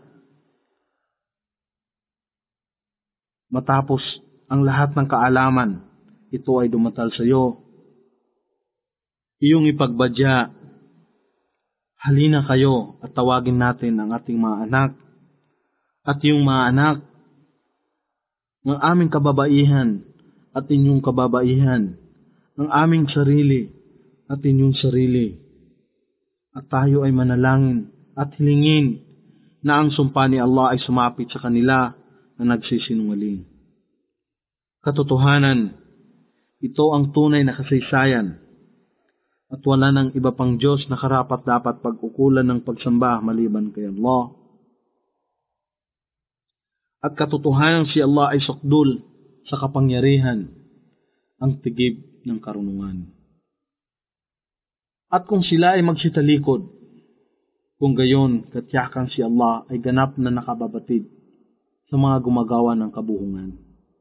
matapos ang lahat ng kaalaman, ito ay dumatal sa iyo. Iyong ipagbadya, halina kayo at tawagin natin ang ating mga anak at iyong mga anak, ng aming kababaihan at inyong kababaihan, ng aming sarili at inyong sarili. At tayo ay manalangin at hilingin na ang sumpa ni Allah ay sumapit sa kanila na nagsisinungaling. Katotohanan, ito ang tunay na kasaysayan at wala nang iba pang Diyos na karapat-dapat pag-ukulan ng pagsamba maliban kay Allah. At katotohanan si Allah ay sukdul sa kapangyarihan, ang tigib ng karunungan. At kung sila ay magsitalikod, kung gayon katyakan si Allah ay ganap na nakababatid sa mga gumagawa ng kabuhungan.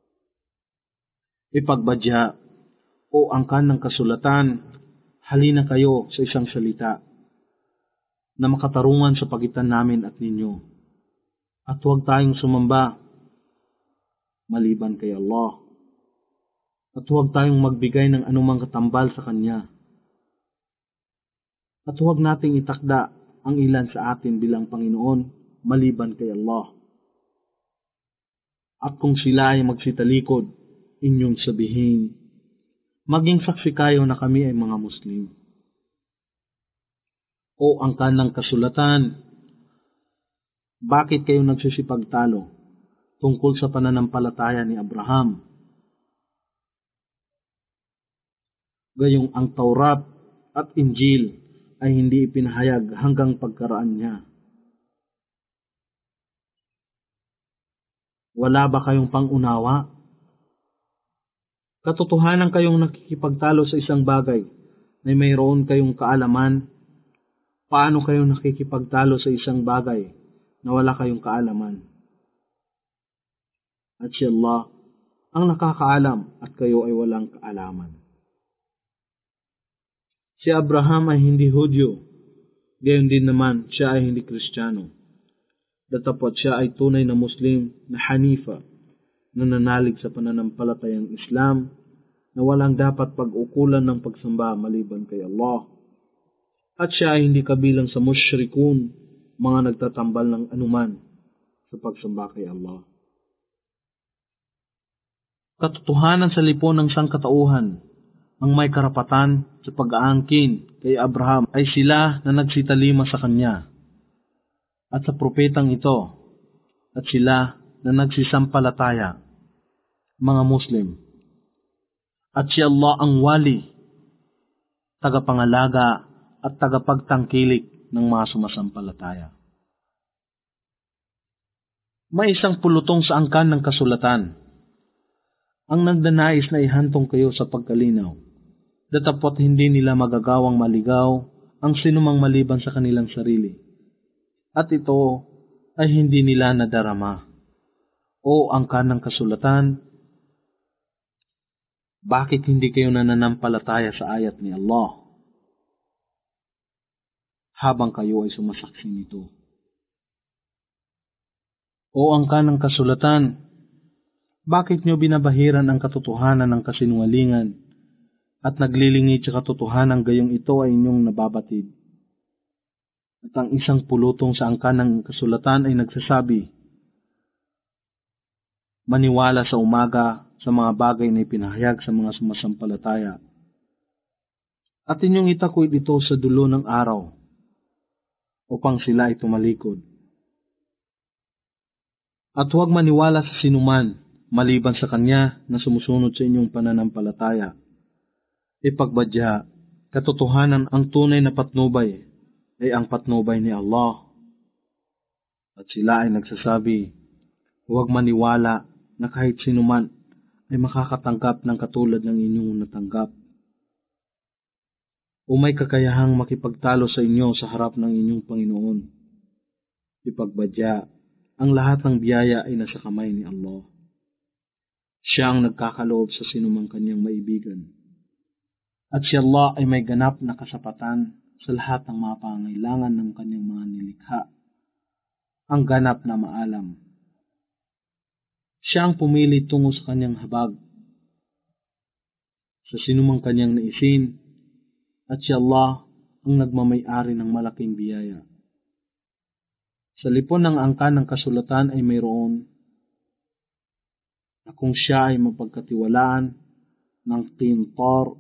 Ipagbadya o angkan ng kasulatan, halina kayo sa isang salita na makatarungan sa pagitan namin at ninyo. At huwag tayong sumamba maliban kay Allah. At huwag tayong magbigay ng anumang katambal sa Kanya. At huwag nating itakda ang ilan sa atin bilang Panginoon maliban kay Allah. At kung sila ay magsitalikod, inyong sabihin, maging saksi kayo na kami ay mga Muslim. O angkan ng kasulatan, bakit kayo nagsisipagtalo tungkol sa pananampalataya ni Abraham? Gayong ang Taurat at Injil ay hindi ipinahayag hanggang pagkaraan niya. Wala ba kayong pangunawa? Katotohanan kayong nakikipagtalo sa isang bagay na mayroon kayong kaalaman. Paano kayong nakikipagtalo sa isang bagay na wala kayong kaalaman? At si Allah ang nakakaalam at kayo ay walang kaalaman. Si Abraham ay hindi Hudyo, gayon din naman siya ay hindi Kristiyano. Datapot siya ay tunay na Muslim na Hanifa, na nanalig sa pananampalatayang Islam, na walang dapat pag-ukulan ng pagsamba maliban kay Allah. At siya ay hindi kabilang sa musyrikun, mga nagtatambal ng anuman sa pagsamba kay Allah. Katotohanan sa lipon ng sangkatauhan, ang may karapatan sa pag-aangkin kay Abraham ay sila na nagsitalima sa kanya at sa propetang ito at sila na nagsisampalataya, mga Muslim. At si Allah ang wali, tagapangalaga at tagapagtangkilik ng mga sumasampalataya. May isang pulutong sa angkan ng kasulatan. Ang nagdanais na ihantong kayo sa pagkalinaw, datapot hindi nila magagawang maligaw ang sinumang maliban sa kanilang sarili. At ito ay hindi nila nadarama. O angkan ng kasulatan, bakit hindi kayo nananampalataya sa ayat ni Allah habang kayo ay sumasaksi nito? O angkan ng kasulatan, bakit nyo binabahiran ang katotohanan ng kasinungalingan at naglilingid sa katotohanan gayong ito ay inyong nababatid? At ang isang pulutong sa angkan ng kasulatan ay nagsasabi, maniwala sa umaga sa mga bagay na ipinahayag sa mga sumasampalataya. At inyong itakwid ito sa dulo ng araw upang sila ay tumalikod. At huwag maniwala sa sinuman maliban sa Kanya na sumusunod sa inyong pananampalataya. Ipagbadya, katotohanan ang tunay na patnubay ay ang patnubay ni Allah. At sila ay nagsasabi, huwag maniwala na kahit sinuman ay makakatanggap ng katulad ng inyong natanggap. O may kakayahang makipagtalo sa inyo sa harap ng inyong Panginoon. ipagbadya, ang lahat ng biyaya ay nasa kamay ni Allah. Siya ang nagkakaloob sa sinumang kanyang maibigan. At si Allah ay may ganap na kasapatan sa lahat ng mga pangailangan ng kanyang mga nilikha. Ang ganap na maalam. Siya ang pumili tungo sa kanyang habag, sa sinumang kanyang naisin, at si Allah ang nagmamay-ari ng malaking biyaya. Sa lipon ng angkan ng kasulatan ay mayroon na kung siya ay mapagkatiwalaan ng qintar,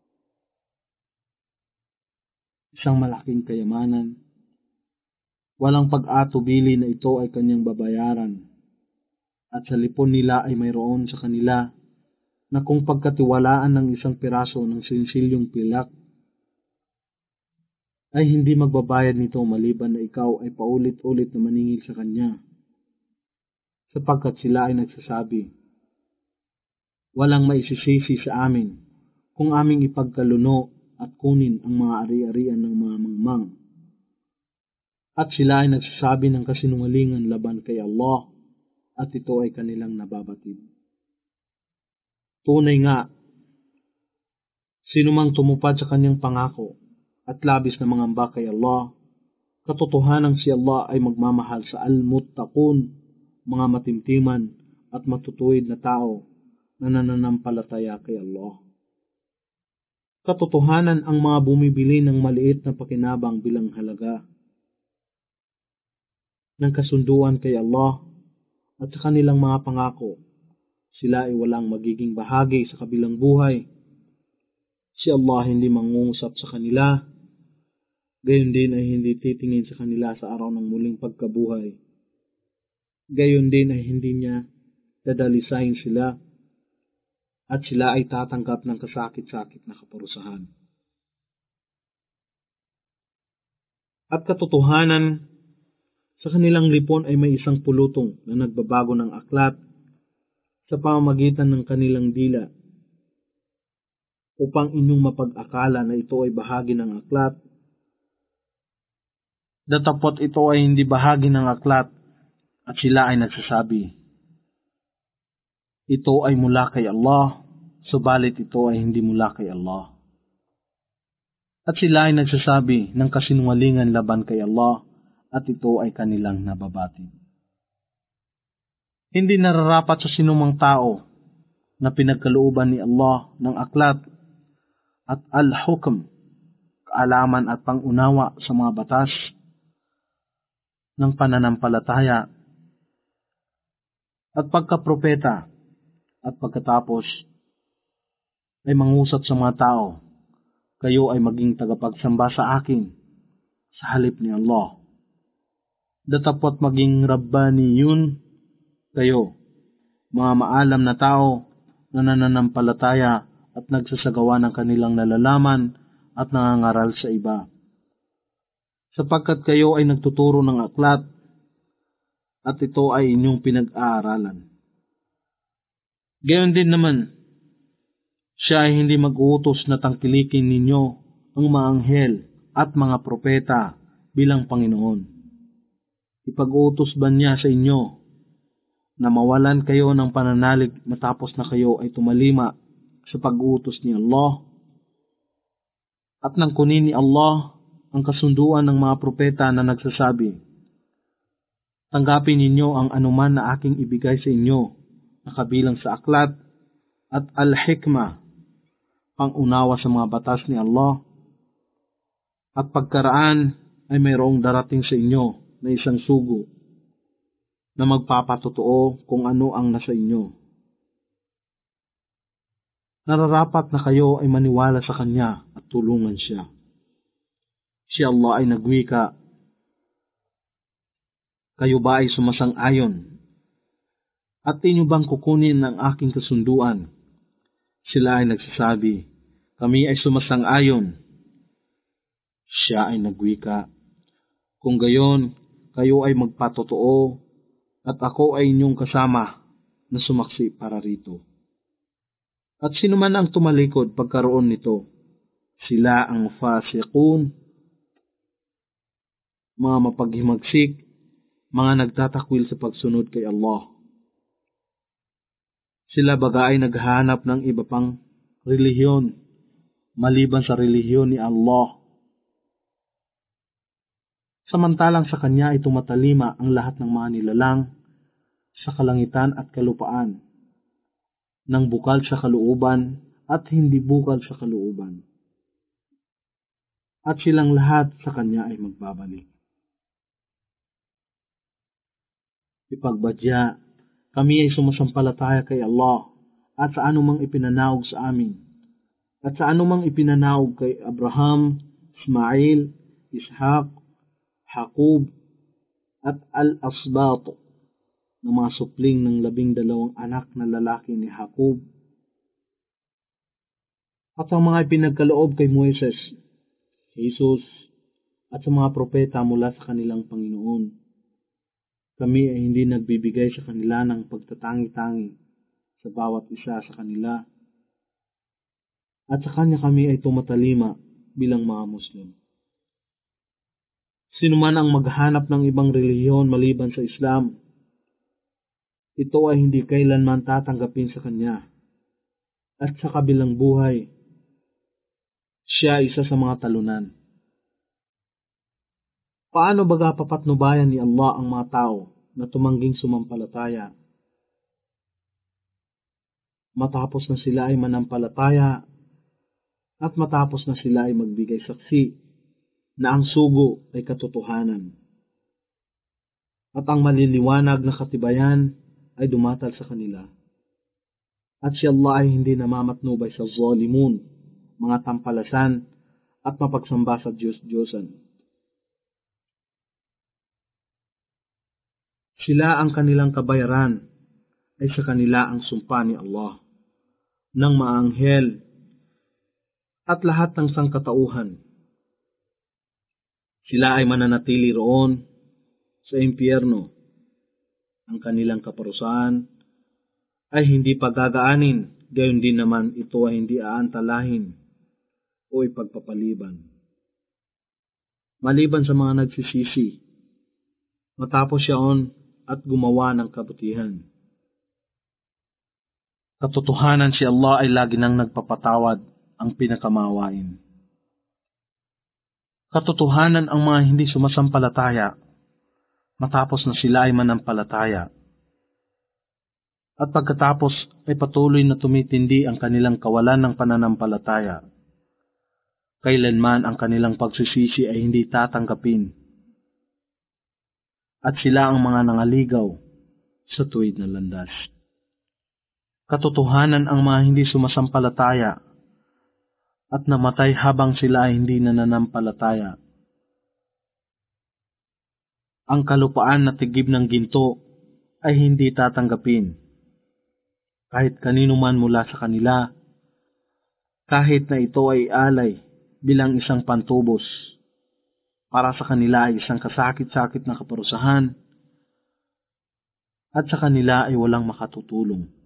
isang malaking kayamanan, walang pag-atubili na ito ay kanyang babayaran. At sa lipon nila ay mayroon sa kanila na kung pagkatiwalaan ng isang piraso ng sinsilyong pilak, ay hindi magbabayad nito maliban na ikaw ay paulit-ulit na maningil sa kanya. Sapagkat sila ay nagsasabi, walang maisisisi sa amin kung aming ipagkaluno at kunin ang mga ari-arian ng mga mangmang. At sila ay nagsasabi ng kasinungalingan laban kay Allah, at ito ay kanilang nababatid. Tunay nga, sino mang tumupad sa kanyang pangako at labis na mangamba kay Allah, katotohanan si Allah ay magmamahal sa al-muttaqun, mga matimtiman at matutuwid na tao na nananampalataya kay Allah. Katotohanan ang mga bumibili ng maliit na pakinabang bilang halaga ng kasunduan kay Allah at sa kanilang mga pangako, sila ay walang magiging bahagi sa kabilang buhay. Si Allah hindi mangungusap sa kanila, gayon din ay hindi titingin sa kanila sa araw ng muling pagkabuhay. Gayon din ay hindi niya dadalisayin sila, at sila ay tatanggap ng kasakit-sakit na kaparusahan. At katotohanan, sa kanilang lipon ay may isang pulutong na nagbabago ng aklat sa pamamagitan ng kanilang dila upang inyong mapag-akala na ito ay bahagi ng aklat. Datapot ito ay hindi bahagi ng aklat at sila ay nagsasabi, ito ay mula kay Allah, subalit ito ay hindi mula kay Allah. At sila ay nagsasabi ng kasinungalingan laban kay Allah, at ito ay kanilang nababatid. Hindi nararapat sa sinumang tao na pinagkalooban ni Allah ng aklat at al-hukm, kaalaman at pangunawa sa mga batas ng pananampalataya at pagkapropeta at pagkatapos ay mangusap sa mga tao, kayo ay maging tagapagsamba sa akin sa halip ni Allah. Datapot maging rabbaniyun kayo, mga maalam na tao na nananampalataya at nagsasagawa ng kanilang nalalaman at nangangaral sa iba. Sapagkat kayo ay nagtuturo ng aklat at ito ay inyong pinag-aaralan. Gayon din naman, siya ay hindi mag-uutos na tangkilikin ninyo ang mga anghel at mga propeta bilang Panginoon. Ipag-uutos ba niya sa inyo na mawalan kayo ng pananalig matapos na kayo ay tumalima sa pag-uutos ni Allah? At nang kunin ni Allah ang kasunduan ng mga propeta na nagsasabi, tanggapin ninyo ang anuman na aking ibigay sa inyo na kabilang sa aklat at al-hikmah, pangunawa sa mga batas ni Allah, at pagkaraan ay mayroong darating sa inyo na isang sugo na magpapatotoo kung ano ang nasa inyo. Nararapat na kayo ay maniwala sa Kanya at tulungan Siya. Si Allah ay nagwika, kayo ba ay sumasang-ayon? At inyo bang kukunin ang aking kasunduan? Sila ay nagsasabi, kami ay sumasang-ayon. Siya ay nagwika, kung gayon, kayo ay magpatotoo at ako ay inyong kasama na sumaksi para rito. At sino man ang tumalikod pagkaroon nito, sila ang fasiqun, mga mapaghimagsik mga nagtatakwil sa pagsunod kay Allah. Sila baga ay naghahanap ng iba pang relihiyon maliban sa relihiyon ni Allah. Samantalang sa Kanya ay tumatalima ang lahat ng mga nilalang sa kalangitan at kalupaan, ng bukal sa kalooban at hindi bukal sa kalooban. At silang lahat sa Kanya ay magbabalik. Ipagbadya, kami ay sumasampalataya kay Allah at sa anumang ipinanaog sa amin, at sa anumang ipinanaog kay Abraham, Ismail, Ishaq, Jacob, at Al-Asbat, ng mga supling ng labing dalawang anak na lalaki ni Jacob, at ang mga ipinagkaloob kay Moises, Jesus, at sa mga propeta mula sa kanilang Panginoon. Kami ay hindi nagbibigay sa kanila ng pagtatangi-tangi sa bawat isa sa kanila, at sa Kanya kami ay tumatalima bilang mga Muslim. Sino man ang maghanap ng ibang relihiyon maliban sa Islam, ito ay hindi kailanman tatanggapin sa Kanya. At sa kabilang buhay, siya isa sa mga talunan. Paano baga papatnubayan ni Allah ang mga tao na tumangging sumampalataya, matapos na sila ay manampalataya at matapos na sila ay magbigay saksi na ang sugo ay katotohanan, at ang maliliwanag na katibayan ay dumatal sa kanila, at si Allah ay hindi namamatnubay sa zalimun, mga tampalasan at mapagsamba sa Diyos-Diyosan. Sila ang kanilang kabayaran ay sa kanila ang sumpa ni Allah ng maanghel at lahat ng sangkatauhan. Sila ay mananatili roon sa impyerno. Ang kanilang kaparusahan ay hindi pagagaanin, gayon din naman ito ay hindi aantalahin o ipagpapaliban. Maliban sa mga nagsisisi, matapos siyaon at gumawa ng kabutihan. Katotohanan si Allah ay lagi nang nagpapatawad, ang pinakamawain. Katotohanan ang mga hindi sumasampalataya, matapos na sila ay manampalataya. At pagkatapos ay patuloy na tumitindi ang kanilang kawalan ng pananampalataya. Kailanman ang kanilang pagsisisi ay hindi tatanggapin. At sila ang mga nangaligaw sa tuwid na landas. Katotohanan ang mga hindi sumasampalataya at namatay habang sila ay hindi nananampalataya. Ang kalupaan na tigib ng ginto ay hindi tatanggapin, kahit kanino man mula sa kanila, kahit na ito ay alay bilang isang pantubos, para sa kanila ay isang kasakit-sakit na kaparusahan, at sa kanila ay walang makatutulong.